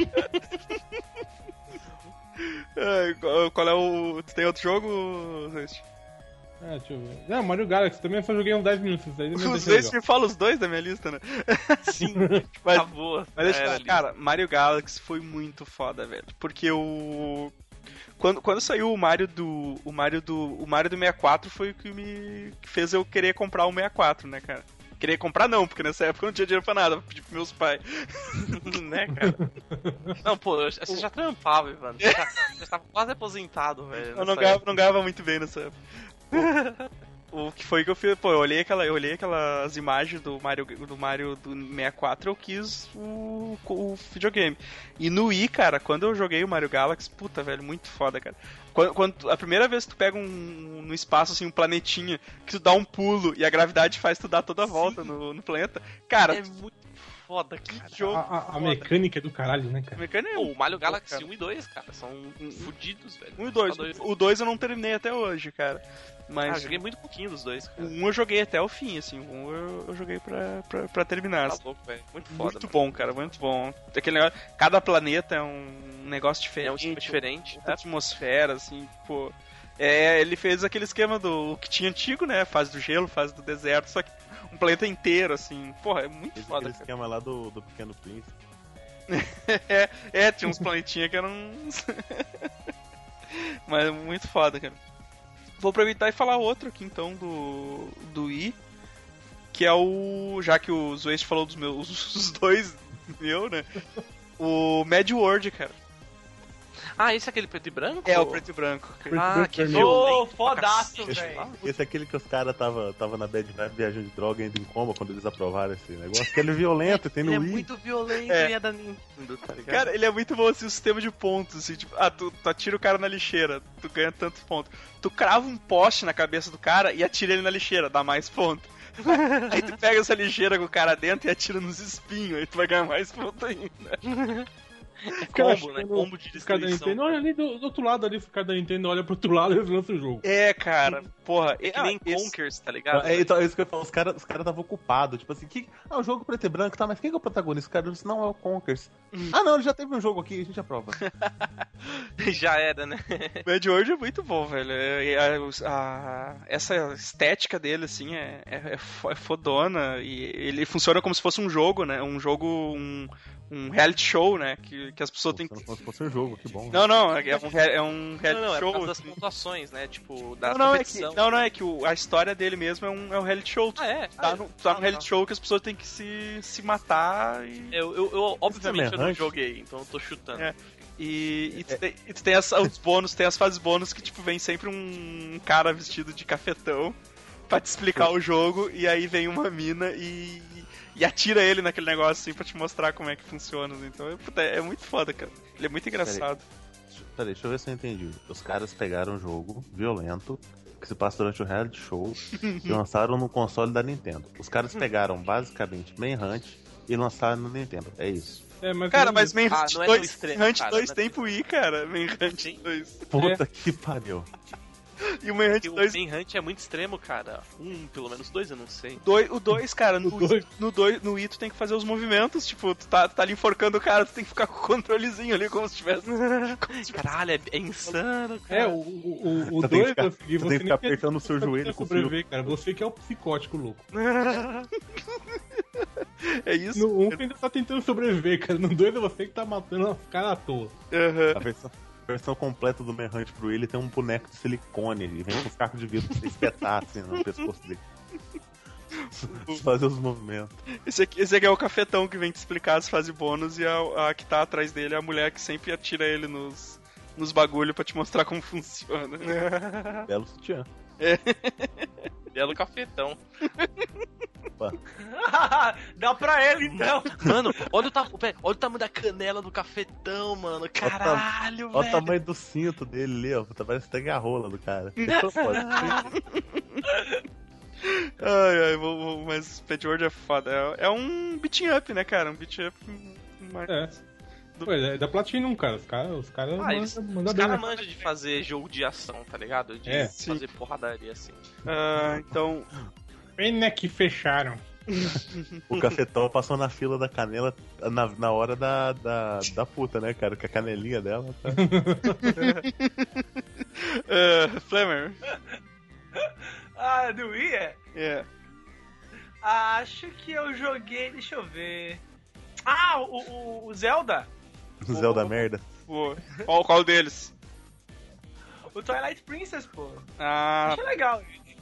Ai, qual, qual é o... Tu tem outro jogo, Zest? Ah, deixa eu ver. Não, Mario Galaxy também eu só joguei uns dez minutos. Isso aí também Os deixa dois legal. me falam os dois da minha lista, né? Sim, Mas, acabou. mas deixa eu É, falar, ali. cara, Mario Galaxy foi muito foda, velho. Porque o... Quando, quando saiu o Mario do... O Mario do... O Mario do sessenta e quatro foi o que me que fez eu querer comprar o sessenta e quatro, né, cara? Querer comprar não, porque nessa época eu não tinha dinheiro pra nada, pra pedir pros meus pais. né, cara? Não, pô, eu- você já trampava, mano. Você já, já tava quase aposentado, velho. Eu não nessa ganhava, época. não ganhava muito bem nessa época. O, o que foi que eu fiz? Pô, eu olhei, aquela, eu olhei aquelas imagens do Mario do, Mario do sessenta e quatro, eu quis o, o videogame. E no Wii, cara, quando eu joguei o Mario Galaxy, puta, velho, muito foda, cara. Quando, quando tu- a primeira vez que tu pega um, no espaço, assim, um planetinha, que tu dá um pulo e a gravidade faz tu dar toda a volta no, no planeta, cara, É muito foda, cara. que jogo A, a- a foda. mecânica é do caralho, né, cara? Mecânica é Pô, o Mario Galaxy cara. um e dois, cara, são fudidos, velho. um e dois. Só dois. O dois eu não terminei até hoje, cara. Ah, Mas eu joguei muito pouquinho dos dois, o cara. um eu joguei até o fim, assim. O um eu, eu joguei pra, pra, pra terminar. Tá louco, velho. Muito foda. Muito mano. bom, cara, muito bom. Aquele negócio, cada planeta é um negócio É diferente. um esquema diferente. outra atmosfera, assim, pô. É, ele fez aquele esquema do o que tinha antigo, né? Fase do gelo, fase do deserto, só que um planeta inteiro, assim. Porra, é muito Fez foda, aquele cara. esquema lá do, do Pequeno Príncipe. é, é, tinha uns planetinhas que eram. Mas muito foda, cara. Vou aproveitar e falar outro aqui então do. do Wii. Que é o. Já que o Zwest falou dos meus. Os dois meu, né? O Mad World, cara. Ah, esse é aquele preto e branco? É o preto e branco. Ah, que Vermelho. Ô, violento. pra fodaço, cacete, velho. lá. Esse é aquele que os caras tava, tava na bad vibe viajando de droga indo em coma quando eles aprovaram esse negócio. Que ele é violento, tem no Ele é Wii. muito violento É. e é da Nintendo, tá ligado? Cara, ele é muito bom assim, o sistema de pontos, assim, tipo, ah, tu, tu atira o cara na lixeira, tu ganha tantos pontos. Tu crava um poste na cabeça do cara e atira ele na lixeira, dá mais pontos. Aí tu pega essa lixeira com o cara dentro e atira nos espinhos, aí tu vai ganhar mais pontos ainda. é Cara, combo, né? quando Combo de os caras da destruição. Nintendo, olha ali do, do outro lado ali, os caras da Nintendo olham pro outro lado e eles lançam o jogo. É, cara, porra. É que nem ah, esse- Conkers, tá ligado? É, então, é isso que eu ia falar, os caras os cara estavam ocupados, tipo assim, que, ah, o jogo preto e branco, tá, mas quem que é o protagonista? O cara disse, não, é o Conkers. Ah, não, ele já teve um jogo aqui, a gente aprova. Já era, né? Mad World é muito bom, velho. É- é- a- essa estética dele, assim, é, é, é fo- é fodona. E ele funciona como se fosse um jogo, né? Um jogo, um, um reality show, né? Que, que as pessoas têm que. Como se fosse um jogo, que bom. né? Não, não, é um, rea- é um reality Não, não, é por show. causa das assim. pontuações, né? Tipo, da Não, não, é que, competição. não, não, é que o- a história dele mesmo é um, é um reality show. Ah, é? Tá, Ah, no, tá no ah, reality tá. show que as pessoas têm que se, se matar e. Eu, eu, eu obviamente, eu não errante? joguei, então eu tô chutando. É. E, e, tu tem, e tu tem as- os bônus, tem as fases bônus que, tipo, vem sempre um cara vestido de cafetão pra te explicar o jogo, e aí vem uma mina e, e atira ele naquele negócio, assim, pra te mostrar como é que funciona. Então, é, puta, é muito foda, cara. Ele é muito engraçado. Peraí, deixa eu ver se eu entendi. Os caras pegaram um jogo violento, que se passa durante o reality show, e lançaram no console da Nintendo. Os caras pegaram, basicamente, Manhunt e lançaram no Nintendo. É isso. É, mas Cara, não- mas Manhunt Ah, não é dois, tão extremo, Manhunt cara, dois não é tem tão pro Wii, cara. Manhunt dois. Puta que pariu. E o Manhunt dois... O Manhunt é muito extremo, cara. Um, pelo menos dois, eu não sei. Dois, o dois, cara, no, dois. no, dois, no I tu tem que fazer os movimentos, tipo, tu tá, tu tá ali enforcando o cara, tu tem que ficar com o controlezinho ali, como se tivesse... Como se Caralho, é, é insano, cara. É, o o o Você tem que dois ficar- eu segui, você você tem que ficar nem apertando o seu você joelho não com o sobreviver, cara. Você que é o psicótico louco. É isso? No um você ainda tá tentando sobreviver, cara. No dois é você que tá matando os caras à toa. Uhum. A versão, a versão completa do Manhunt pro ele tem um boneco de silicone e vem com os cacos de vidro pra você espetar assim no pescoço dele. Fazer os movimentos. Esse aqui, esse aqui é o cafetão que vem te explicar as fases bônus e a, a que tá atrás dele é a mulher que sempre atira ele nos, nos bagulho pra te mostrar como funciona. Belo sutiã. É. Belo cafetão. Dá pra ele, então. Mano, olha o, ta... olha o tamanho da canela do cafetão, mano. Caralho, Olha o velho. tamanho do cinto dele ali, ó. Parece até a rola do cara. Ai, ai, vou, vou, mas Pet World é foda. É, é um beating up, né, cara? Um beating up mais... É. Pô, é da Platinum, cara. Os caras os cara Ah, eles, mandam os manda bem. caras né? manjam de fazer jogo de ação, tá ligado? De É. fazer porradaria assim. Ah, então... Pena que fecharam. O cafetão passou na fila da canela na, na hora da, da, da puta, né, cara? Com a canelinha dela. Tá? uh, Flamer. Ah, do Wii é? É. Acho que eu joguei, deixa eu ver. Ah, o, o, o Zelda. O Zelda merda. Pô, qual, qual deles? O Twilight Princess, pô. Ah, Achei legal.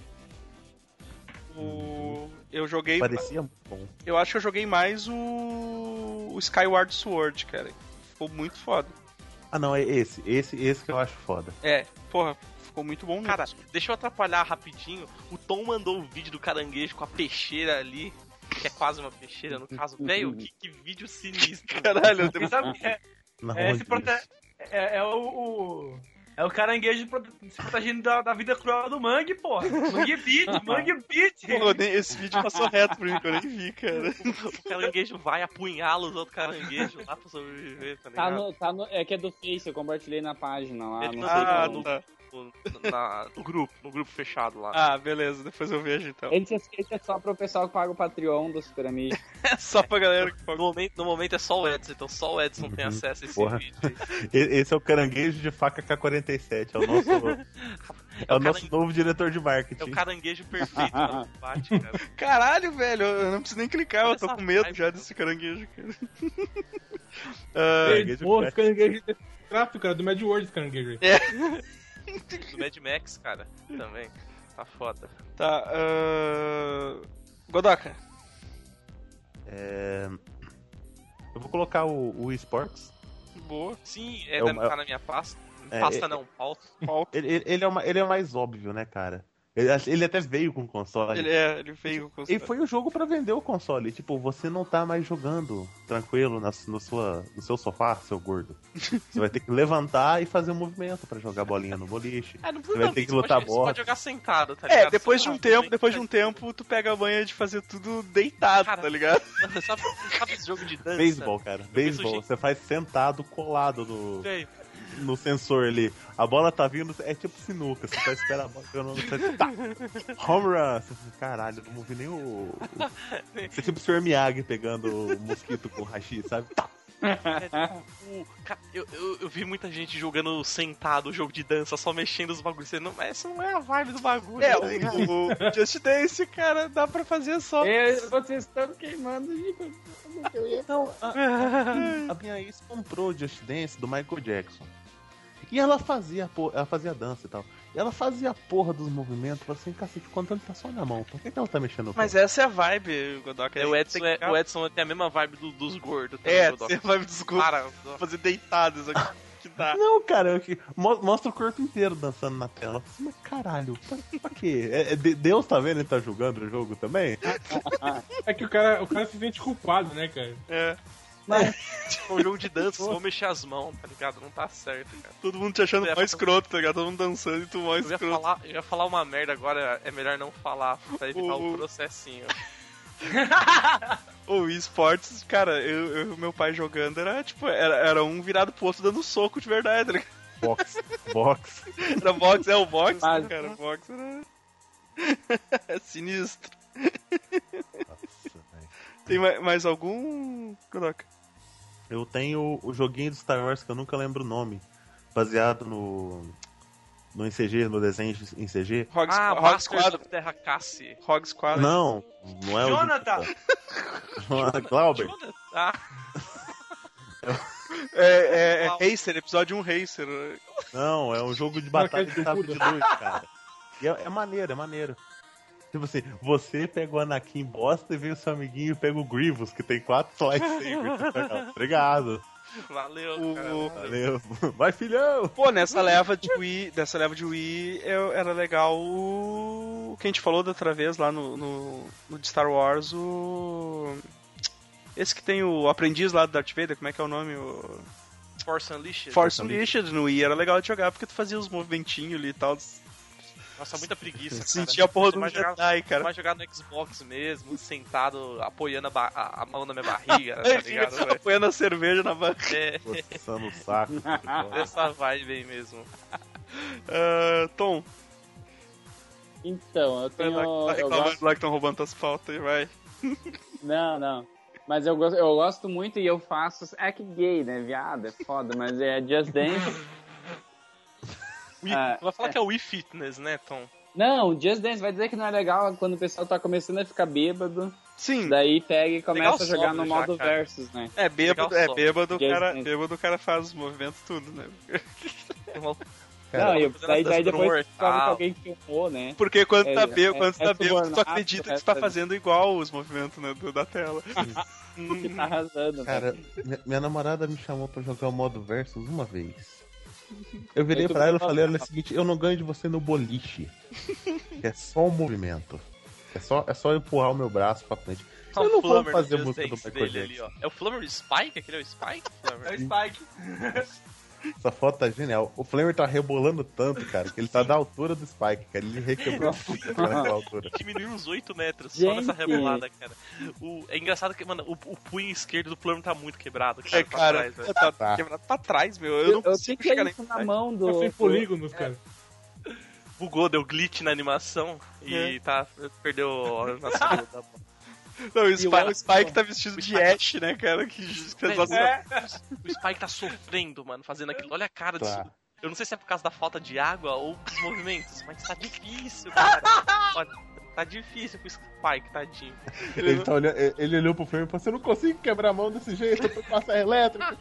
o... Eu joguei... Parecia muito bom. Eu acho que eu joguei mais o... o Skyward Sword, cara. Ficou muito foda. Ah, não, é esse. Esse, esse que eu acho foda. É, porra, ficou muito bom mesmo. Cara, deixa eu atrapalhar rapidinho. O Tom mandou o vídeo do caranguejo com a peixeira ali. Que é quase uma peixeira, no caso. Velho, que, que vídeo sinistro. Caralho, eu E sabe o que é? Na É, onde esse prote... é, é o, o... É o caranguejo prote- se protegendo da, da vida cruel do Mangue, porra. Mangue Beat, Mangue Beat. Pô, nem- esse vídeo passou reto pra mim, que eu nem vi, cara. O caranguejo vai apunhala os outros caranguejos lá pra sobreviver, tá Tá ligado? no, tá no, é que é do Face, eu compartilhei na página lá. Ele Não mandou sei Ah, como. tá. No, na- no grupo, no grupo fechado lá. Ah, beleza, depois eu vejo então. Esse, esse é só pro pessoal que paga o Patreon do Super Amigo. É só pra galera que No paga. momento, no momento é só o Edson, então só o Edson tem acesso a esse Porra. vídeo. E- Esse é o caranguejo de faca K quarenta e sete. É o nosso, é o nosso novo diretor de É o marketing. caranguejo perfeito para o combate, cara. Caralho, velho, eu não preciso nem clicar, eu tô Essa com medo vibe, já né? desse caranguejo, cara. Ah, Caranguejo Porra, pet. esse caranguejo desse trato, cara, do Mad World, esse caranguejo aí. Do Mad Max, cara, também. Tá foda. tá, ah... Godoka. É... Eu vou colocar o, o eSports. Boa. Sim, é, É o- tá na minha pasta. É, Pasta é- não, pauta. Ele, ele, ele é uma- ele é mais óbvio, né, cara? Ele, ele até veio com o console. Ele é, ele veio com E foi o jogo pra vender o console. Tipo, você não tá mais jogando tranquilo na, no, sua, no seu sofá, seu gordo. Você vai ter que levantar e fazer um movimento pra jogar bolinha no boliche. É, não Você vai ter que você lutar pode, você pode bote. jogar sentado, tá É, ligado? depois Você de um tá tempo, bem- depois de um tempo, tu pega a manha de fazer tudo deitado, Cara, tá ligado? Mano, sabe, sabe esse jogo de dança? Beisebol, cara. Beisebol. gente- Você faz sentado, colado no, Véi, no sensor ali. A bola tá vindo, é tipo sinuca. Você só espera a bola chegando no você, tá. Home run. Você fala, caralho, eu não ouvi nem o. o... Você é tipo o senhor Miyagi pegando o mosquito com o hashi, sabe? Tá. o- cara, eu, eu, eu vi muita gente jogando sentado o jogo de dança, só mexendo os bagulhos. Você não, essa não é a vibe do bagulho. É, tá ligado? o, o Just Dance, cara, dá pra fazer só. Eu- vocês estão queimando de Não, a, a minha ex comprou Just Dance do Michael Jackson. E ela fazia, a por- ela fazia dança e tal. E ela fazia a porra dos movimentos. Falei assim, cacete, o controle tá só na mão. Por que, que ela tá mexendo no Mas pé? essa é a vibe, Godoka. É, o, Edson Tem é, que- o Edson tem a mesma vibe do- dos gordos. também, É, Godoka. tem a vibe dos grupos. Para, Fazer deitados aqui. Que dá. Não, cara, eu que- mo- mostra o corpo inteiro dançando na tela. Eu falei assim, mas caralho, pra, pra quê? É, é de- Deus tá vendo ele tá julgando o jogo também? É que o cara, o cara se sente culpado, né, cara? É. É um jogo de dança, só vou mexer as mãos, tá ligado? Não tá certo, cara. Todo mundo te achando Eu ia mais falar- escroto, tá ligado? Todo mundo dançando e tu mais Eu ia, escroto. falar, eu ia falar uma merda agora, é melhor não falar, pra evitar O- o processinho. O eSports, cara, eu, eu e meu pai jogando era tipo, era, era um virado pro outro dando soco de verdade, tá ligado? Box. Box. Era box, é o box, Mas- cara. O box era. É sinistro. Nossa, velho. Tem mais, mais algum, Kodoka? Eu tenho o joguinho do Star Wars que eu nunca lembro o nome. Baseado no. No em C G, no desenho em C G. Rogue, Ah, Rogue Masters Squadron. of Terra Cassi. Rogue Squadron. Não, não é o. Jonathan! Jonathan Glauber. Ah, É, é, é Racer, episódio um Racer. Não, é um jogo de batalha Aquele de sabre de tucuda. luz, cara. E é, é maneiro, é maneiro. Tipo assim, você pega o Anakin bosta e vem o seu amiguinho e pega o Grievous, que tem quatro lightsabers. Você pega, obrigado. valeu, O- cara. Valeu. Vai, filhão! Pô, nessa leva de Wii, dessa leva de Wii, eu- era legal o que a gente falou da outra vez lá no, no, no de Star Wars, o... Esse que tem o aprendiz lá do Darth Vader, como é que é o nome? O... Force Unleashed. Force Unleashed no Wii, era legal de jogar porque tu fazia os movimentinhos ali e tal. Nossa, muita preguiça, cara. Sentia a porra Você do mais jogar, Jedi, cara. mais jogar no Xbox mesmo, sentado, apoiando a, ba- a- a mão na minha barriga, tá ligado? velho? Apoiando a cerveja na barra. É, Coçando o saco. essa vibe aí mesmo. Ah, Tom, Então, eu tenho. vai lá, Eu reclamando gosto... lá que estão roubando tuas pautas aí, vai. Não, não. Mas eu gosto, eu gosto muito e eu faço. É que gay, né? Viado, é foda, mas é Just Dance. Wii, Ah, vai falar que é o Wii Fitness, né, Tom? Não, Just Dance vai dizer que não é legal quando o pessoal tá começando a ficar bêbado. Sim, Daí pega e começa Legal a jogar no sóbrio já, modo cara. versus, né? é bêbado, legal é só. bêbado, o Just cara, Dance. bêbado o cara faz os movimentos tudo, né? Tem uma- Não, e fazendo daí, essas daí depois workout. descobre que alguém filmou, né? Porque quando É, tá bêbado, é- quando tu é tá bêbado, tu subornado, acredita é, que tu tá sabe? fazendo igual os movimentos, né, do- da tela. Que tá arrasando, né? Cara, minha, minha namorada me chamou pra jogar o modo versus uma vez. Eu virei Aí tu pra ela e falou, falei, olha, é o seguinte, eu não ganho de você no boliche. Que é só o movimento. É só, é só empurrar o meu braço pra frente. Tá Eu o não vou Flummer fazer no música Just do Dance Michael dele ali, Jackson. ó. É o Flummer Spike? Aquele é o Spike? É Flummer? o Spike. Essa foto tá genial. O Flamer tá rebolando tanto, cara, que ele tá da altura do Spike, cara. Ele requebrou naquela altura. Diminuiu uns oito metros só Gente. nessa rebolada, cara. O, é engraçado que, mano, o, o punho esquerdo do Flummer tá muito quebrado, cara. É, pra cara, trás, velho. tá, Tá. quebrado pra trás, meu. Eu, Eu, não eu consigo fiquei chegar nem isso na mão do. Tá sem do- polígonos, cara. Bugou, deu glitch na animação e tá, perdeu a animação da bola. Não, o, E o Spike, outro- o Spike tá vestido o de Spike- Ash, né, cara? Que fez nossa... É. O Spike tá sofrendo, mano, fazendo aquilo. Olha a cara disso. Tá. Eu não sei se é por causa da falta de água ou dos movimentos, mas tá difícil, cara. Olha, tá difícil pro Spike, tadinho. Ele, tá olhando, ele olhou pro Flamer e falou, você não consigo quebrar a mão desse jeito, eu tô com a serra elétrica.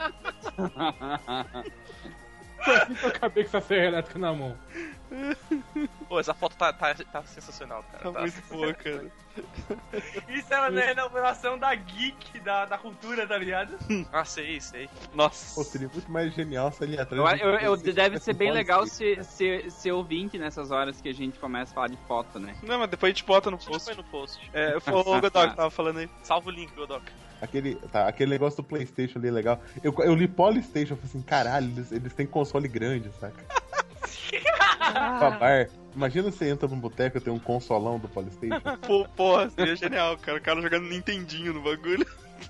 Assim que eu acabei com essa serra elétrica na mão. Pô, essa foto tá, tá, tá sensacional, cara. Tá Tá- muito boa, cara. Isso é uma renovação da geek, da, da cultura, tá ligado? Ah, sei, sei. Nossa. Pô, seria muito mais genial se ele ia atrás Eu, de- eu, eu- se deve tivesse ser bem um legal policy. se, se, ser ouvinte nessas horas que a gente começa a falar de foto, né? Não, mas depois a gente bota no A gente post. põe no post. É, foi o Godok tava falando aí. Salva o link, Godok. Aquele, tá, aquele negócio do PlayStation ali é legal. Eu, eu li Polystation e falei assim, caralho, eles, eles têm console grande, saca? Pra bar. Imagina você entra num boteco e tem um consolão do Polystation. Pô, porra, seria genial, cara. O cara jogando Nintendinho no bagulho.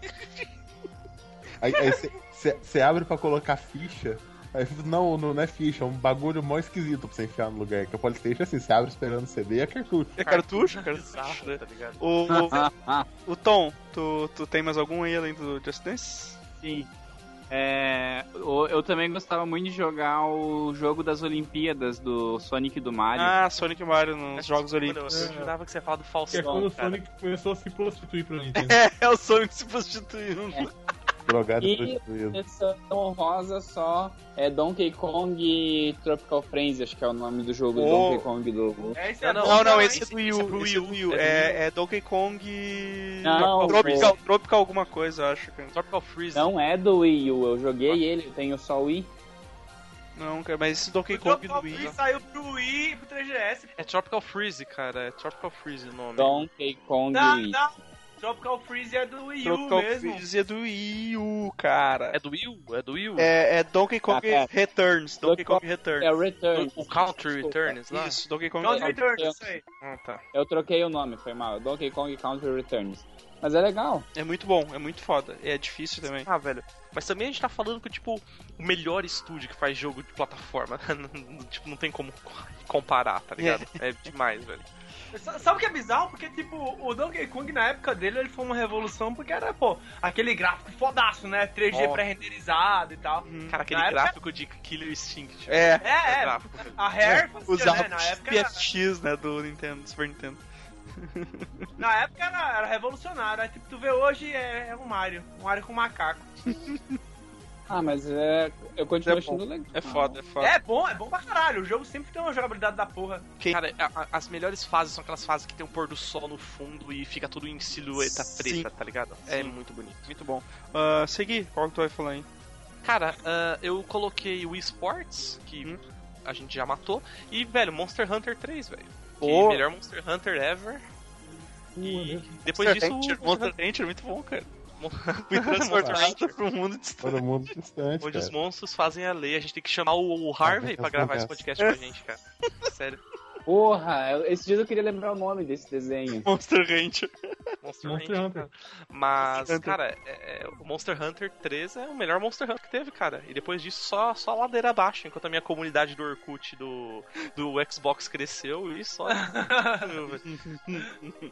Aí você abre pra colocar ficha. Aí, não, não é ficha, é um bagulho mó esquisito pra você enfiar no lugar. Que o Polystation, assim, você abre esperando C D e é cartucho. É cartucho? Cartucho, Bizarro, né? tá ligado? O, o Tom, tu, tu tem mais algum aí além do Just Dance? Sim. É, eu, eu também gostava muito de jogar o jogo das Olimpíadas do Sonic e do Mario. Ah, Sonic e Mario nos Jogos Mano, Olímpicos. Eu, eu jurava que você ia falar do Que é Faustão, quando o cara. Sonic começou a se prostituir pra Nintendo. É, é o Sonic se prostituindo. Drogado E- prostituído. Menção honrosa só é Donkey Kong Tropical Frenzy, acho que é o nome do jogo do Oh. Donkey Kong do. É, esse Não, é não, bom Não, não, também. esse é do Wii esse é U. pro Esse é Wii do U. Wii U. É do É, é Donkey Kong. Não, Tropical, o- Tropical alguma coisa, eu acho, cara. Tropical Freeze. Não é do Wii U, eu joguei ele, eu tenho só o Wii. Não, cara, mas esse Donkey O Kong Tropical do Wii. Freeze saiu pro Wii e pro três D S. É Tropical Freeze, cara. É Tropical Freeze o nome. Donkey Kong Não, Wii. não. Tropical Freeze é do Wii U Tropical mesmo. Freeze é do Wii U, cara. É do Wii U? É do Wii U? É, é Donkey Kong Ah, pera. Returns. Donkey Kong É Returns. o Return. O Country Returns lá? Isso, Donkey Kong Country Returns. Returns, isso aí. Ah, tá. Eu troquei o nome, foi mal. Donkey Kong Country Returns. Mas é legal. É muito bom, é muito foda. É difícil também. Ah, velho. Mas também a gente tá falando que, tipo, o melhor estúdio que faz jogo de plataforma. Tipo, não tem como comparar, tá ligado? É, é demais, velho. Sabe o que é bizarro? Porque, tipo, o Donkey Kong na época dele ele foi uma revolução porque era, pô, aquele gráfico fodaço, né? três D Oh. pré-renderizado e tal. Hum. Cara, aquele Na gráfico época... de Killer Instinct. É, é, é. Gráfico, a Rare fazia, usava né? Na época P era... F X, né, do Nintendo, Super Nintendo. Na época era, era revolucionário. Aí, tipo, tu vê hoje é, é um Mario. Um Mario com macaco. Ah, mas é. Eu continuo É achando bom. legal. É foda, é foda. É bom, é bom pra caralho. O jogo sempre tem uma jogabilidade da porra. Cara, a- a- as melhores fases são aquelas fases que tem um pôr do sol no fundo e fica tudo em silhueta Sim. preta, tá ligado? É Sim. muito bonito. Muito bom. Uh, Segui, qual que tu vai falar aí? Cara, ah, eu coloquei o eSports, que Hum. a gente já matou, e, velho, Monster Hunter três, velho. Que Pô. melhor Monster Hunter ever. E depois Monster disso, Hunter, o Monster Hunter é muito bom, cara. Fui Monster transportado Hunter, pro mundo distante. Todo mundo distante, onde os cara. monstros fazem a lei. A gente tem que chamar o, o Harvey Ah, pra gravar esse acontece. podcast com a gente, cara. Sério. Porra, eu- esses dias eu queria lembrar o nome desse desenho. Monster Hunter. Monster, Monster Hunter. Hunter. cara. Mas, Monster Hunter. cara, é- é- o Monster Hunter três é o melhor Monster Hunter que teve, cara. E depois disso, só, só ladeira abaixo. Enquanto a minha comunidade do Orkut do, do Xbox cresceu, e só. Meu, velho.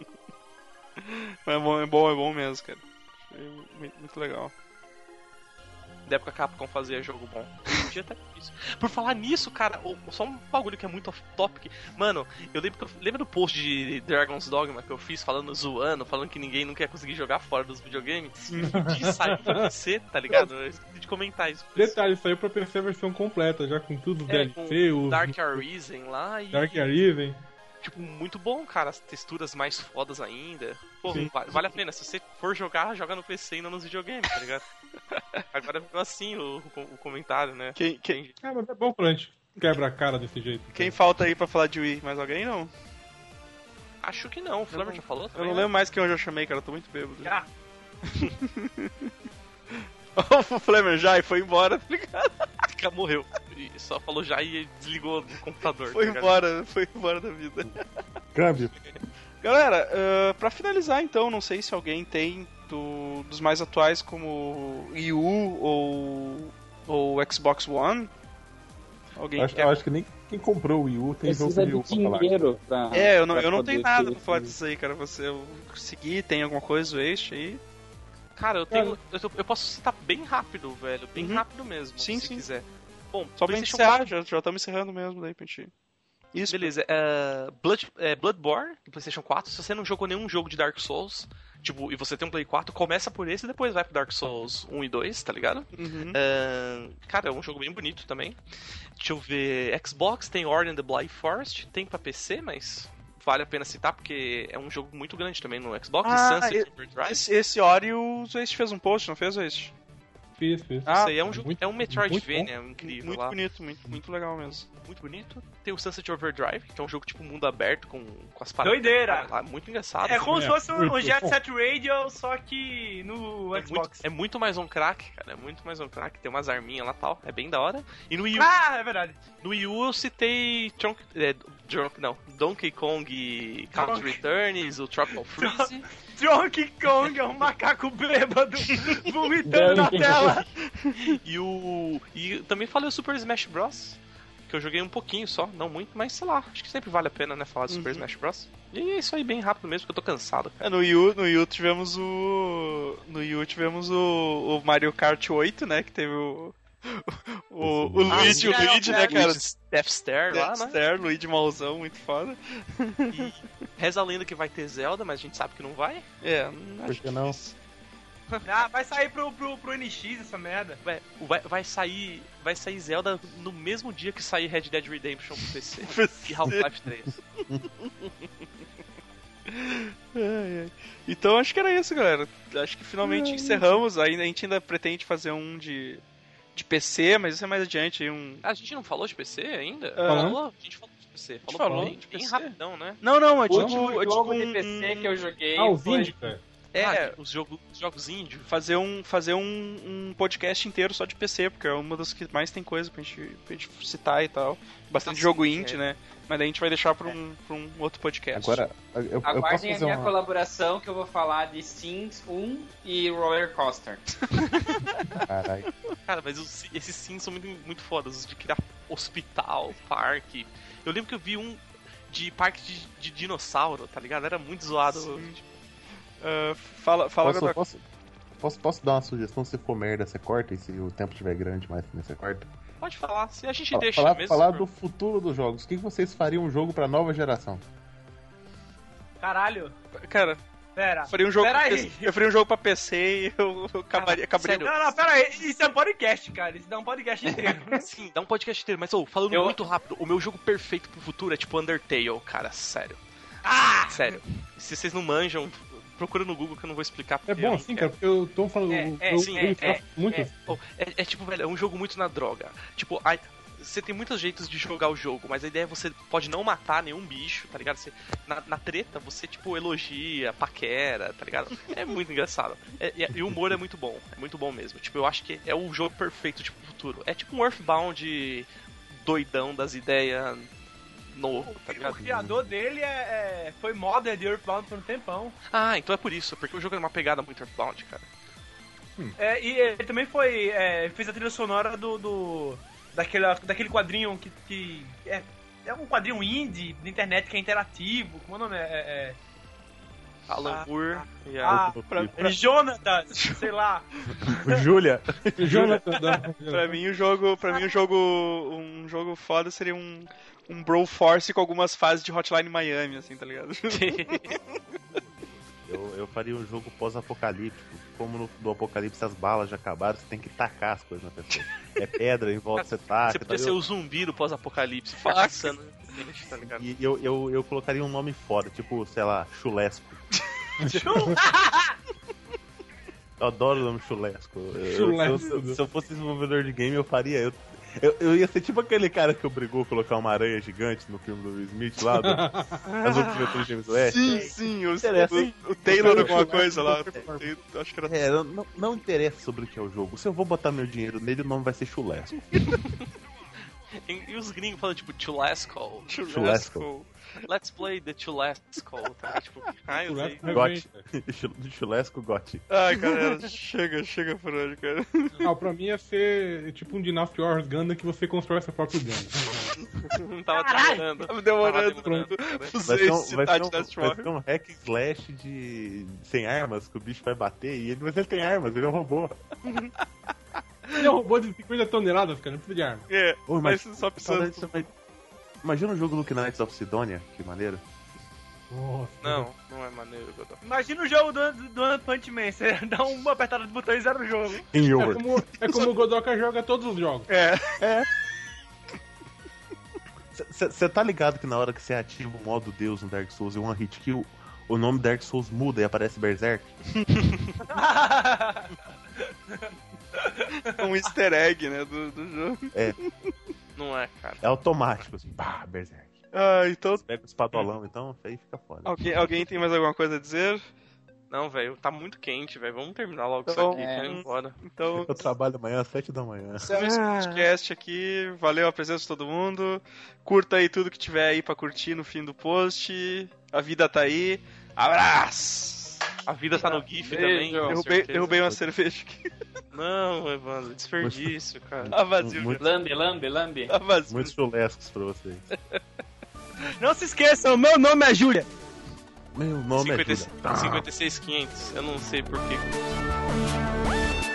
É bom, é bom, é bom mesmo, cara. Foi muito, muito legal. Da época a Capcom fazia jogo bom. Podia até isso. Por falar nisso, cara, o- só um bagulho que é muito off-topic. Mano, eu lembro, que eu lembro do post de Dragon's Dogma que eu fiz falando, zoando, falando que ninguém não quer conseguir jogar fora dos videogames. De sair pra P C, tá ligado? Eu esqueci de comentar isso. Detalhe, saiu pra P C a versão completa, já com tudo, É, D com L C, o Dark Arisen lá e. Dark Arisen. Tipo, muito bom, cara. As texturas mais fodas ainda. Pô, Sim. vale, vale a pena. Se você for jogar, joga no P C e não nos videogames, tá ligado? Agora ficou assim o, o, o comentário, né? Quem, quem, Ah, mas é bom quando a gente quebra a cara desse jeito. quem falta aí pra falar de Wii? Mais alguém, não? Acho que não. O Flamengo já falou Eu também, não né? lembro mais quem eu já chamei, cara. Eu tô muito bêbado. Já. O Flamer já e foi embora, tá ligado? Cara, morreu. E só falou já e desligou o computador. Foi tá ligado? embora, foi embora da vida. Câmbio. Galera, uh, pra finalizar então, não sei se alguém tem do, dos mais atuais como Wii U ou, ou Xbox One. Alguém Acho, quer... eu acho que nem quem comprou o Wii U tem jogo Precisa Wii U de pra falar. dinheiro pra. É, eu não, pra eu não poder tenho nada ter pra falar esse- disso aí, cara. Você eu seguir, tem alguma coisa, o Ace aí? Cara, eu tenho. Eu, tô- eu posso citar bem rápido, velho. Bem Uhum. rápido mesmo, Sim, se sim. quiser. Bom, Só pra gente PlayStation encerrar, quatro, já, já estamos encerrando mesmo daí pra gente. Isso, beleza. É, Blood, é, Bloodborne, do PlayStation quatro. Se você não jogou nenhum jogo de Dark Souls, tipo, e você tem um Play quatro, começa por esse e depois vai pro Dark Souls um e dois, tá ligado? Uhum. É, cara, é um jogo bem bonito também. Deixa eu ver. Xbox tem Ori and the Blind Forest, tem pra P C, mas vale a pena citar porque é um jogo muito grande também no Xbox. Ah, Sunset e- Overdrive. Esse, esse Ori, o Ace fez um post, não fez, Ace? Fiz, fiz. Ah, Isso aí é um, jogo, muito- é um Metroidvania incrível Muito lá. bonito, muito, muito legal mesmo. Muito bonito. Tem o Sunset Overdrive, que é um jogo tipo mundo aberto com, com as paradas. Doideira. lá, muito engraçado. É como se É, fosse um, muito um Jet bom. Set Radio, só que no É muito, Xbox. é muito mais um crack, cara. É muito mais um crack. Tem umas arminhas lá e tal. É bem da hora. E no Wii U, Ah, é verdade. no Wii U eu citei Tronk, é, Tronk, não, Donkey Kong Country Tronk. Returns, o Tropical Freeze. Donkey Kong é um macaco bêbado vomitando na tela. e o. E também falei o Super Smash Bros. Que eu joguei um pouquinho só, não muito, mas sei lá, acho que sempre vale a pena, né, falar do Super Uhum. Smash Bros. E é isso aí, bem rápido mesmo, porque eu tô cansado, cara. É, no Wii U, no Wii U tivemos o. No Wii U tivemos o, o Mario Kart oito, né? Que teve o. O, o Ah, Luigi, o sim, Luigi, é, né, é, cara? Luigi's Death Star lá, né? Dexter, Luigi Mauzão, muito foda. E reza a lenda que vai ter Zelda, mas a gente sabe que não vai. É, Por acho que não? difícil. Ah, vai sair pro, pro, pro N X essa merda. Vai, vai, vai sair. Vai sair Zelda no mesmo dia que sair Red Dead Redemption pro P C. E Half-Life três. Ai, ai. Então acho que era isso, galera. Acho que finalmente encerramos. Ainda, a gente ainda pretende fazer um de, de P C, mas isso é mais adiante aí. Um... A gente não falou de P C ainda? Ah. Falou? A gente falou de P C. Falou, falou bem, de bem P C? rapidão, né? Não, não, é O tipo, último é tipo jogo um, de P C que eu joguei Ah, os foi... indie, cara. É, Ah, os, jogo, os jogos indie. fazer um, fazer um, um podcast inteiro só de P C, porque é uma das que mais tem coisa pra gente, pra gente citar e tal. Bastante Ah, sim, jogo indie, é. né? Mas daí a gente vai deixar pra um, pra um outro podcast. Agora, eu, eu posso Aguardem a fazer minha uma... colaboração que eu vou falar de Sims um e Roller Coaster. Caralho. Cara, mas os, esses sims são muito, muito fodas, os de criar hospital, parque. Eu lembro que eu vi um de parque de, de dinossauro, tá ligado? Era muito zoado. Uh, fala fala Posso, da... posso, posso, posso dar uma sugestão? Se for merda, você corta, e se o tempo estiver grande mais, você corta? Pode falar, se a gente Fala, deixa falar mesmo. falar por- do futuro dos jogos. O que que vocês fariam um jogo pra nova geração? Caralho. Cara, Pera. eu faria um jogo Pera pra aí. P C, eu faria um jogo pra P C e eu, eu acabaria, acabaria sério? Não, não, pera aí. Isso é um podcast, cara. Isso dá um podcast inteiro. Sim, dá um podcast inteiro, mas ô, falando Eu- muito rápido, o meu jogo perfeito pro futuro é tipo Undertale, cara, sério. Ah! Sério. Se vocês não manjam, procura no Google que eu não vou explicar. É porque bom eu- assim, cara, porque eu tô falando. É, é, eu, sim, eu é, faço muito. É, oh, é- é tipo, velho, é um jogo muito na droga. Tipo, a- você tem muitos jeitos de jogar o jogo, mas a ideia é você pode não matar nenhum bicho, tá ligado? Você, na, na treta, você, tipo, elogia, paquera, tá ligado? É muito engraçado. É- e, e o humor é muito bom, é muito bom mesmo. Tipo, eu acho que é o jogo perfeito, tipo, pro futuro. É tipo um Earthbound doidão das ideias novo, tá O ligado? criador dele é, é- foi modder de Earthbound por um tempão. Ah, então é por isso, porque o jogo é uma pegada muito Earthbound, cara. É, e ele também foi. É, fez a trilha sonora do. do daquele, daquele quadrinho que. que é, é um quadrinho indie da internet que é interativo. Como é o nome? É. é Alan Ah, Moore e a... ah, pra, pra Jonatas, sei lá. Júlia! Jonathan da- Pra mim o jogo, para mim o jogo, um jogo foda seria um um Broforce com algumas fases de Hotline Miami, assim, tá ligado? Eu, eu faria um jogo pós-apocalíptico. Como no do apocalipse as balas já acabaram, você tem que tacar as coisas na pessoa. É pedra, em volta você taca. Você podia tá ser ligado? o zumbi do pós-apocalipse, ficar caçando gente, tá ligado? E eu, eu, eu colocaria um nome foda, tipo, sei lá, chulesco. Eu adoro o nome chulesco. Eu- Chulesco. Se, eu, se eu fosse desenvolvedor de game, eu faria. Eu, eu, eu ia ser tipo aquele cara que obrigou a colocar uma aranha gigante no filme do Will Smith lá, do, As Outras Aventuras de James West. Sim, sim, o, Interessa. o, o Taylor alguma coisa lá. Eu acho que era É, não, não interessa sobre o que é o jogo. Se eu vou botar meu dinheiro nele, o nome vai ser chulesco. E, e os gringos falam tipo Chulasco. Chulesco. Let's play the Chulasco. Tá? Tipo, ah, eu sei. Chulesco é Gote. bem- Chul- Chulesco gote. Ai, galera, chega, chega por hoje, cara. Ah, pra mim ia ser tipo um Dynasty Wars Gundam que você constrói seu próprio Gundam. Não tava demorando. Tava demorando. Tava demorando. Vai ser, um, vai, ser Cidade um, das vai ser um hack and slash de... sem armas, que o bicho vai bater e ele, mas ele tem armas, ele é um robô. Ele é um robô de cinquenta toneladas, cara, não precisa de arma. É, Ô, mas mas- só precisando. Você vai- Imagina um jogo Look Knights of Sidonia, que maneiro. Nossa. Não, não é maneiro, Godó. Imagina o jogo do, do, do One Punch Man. Você dá uma apertada de botão e zero o jogo. Em É over. como, é como o Godoka joga todos os jogos. É, Você tá ligado que na hora que você ativa o modo Deus no Dark Souls e One Hit Kill, o nome Dark Souls muda e aparece Berserk? um easter egg, né, do, do jogo. Não é, cara. É automático, assim, pá, Berserk. Ah, então, Você pega o espadolão, então, aí fica foda. alguém, alguém tem mais alguma coisa a dizer? Não, velho, tá muito quente, velho. Vamos terminar logo Então, isso aqui, é. quero ir embora. Então, Eu trabalho amanhã às sete da manhã. esse podcast aqui, valeu a presença de todo mundo. Curta aí tudo que tiver aí pra curtir no fim do post. A vida tá aí. Abraço! A vida tá no GIF Beijo. também. com Derrubei, certeza. derrubei uma cerveja aqui. Não, Evandro, desperdício, cara. Tá vazio, Muito- já. Lambe, lambe, lambe. Tá vazio. Muitos chulescos pra vocês. Não se esqueçam, meu nome é Júlia. Meu nome é cinquenta, Júlia. cinquenta e seis quinhentos, eu não sei porquê.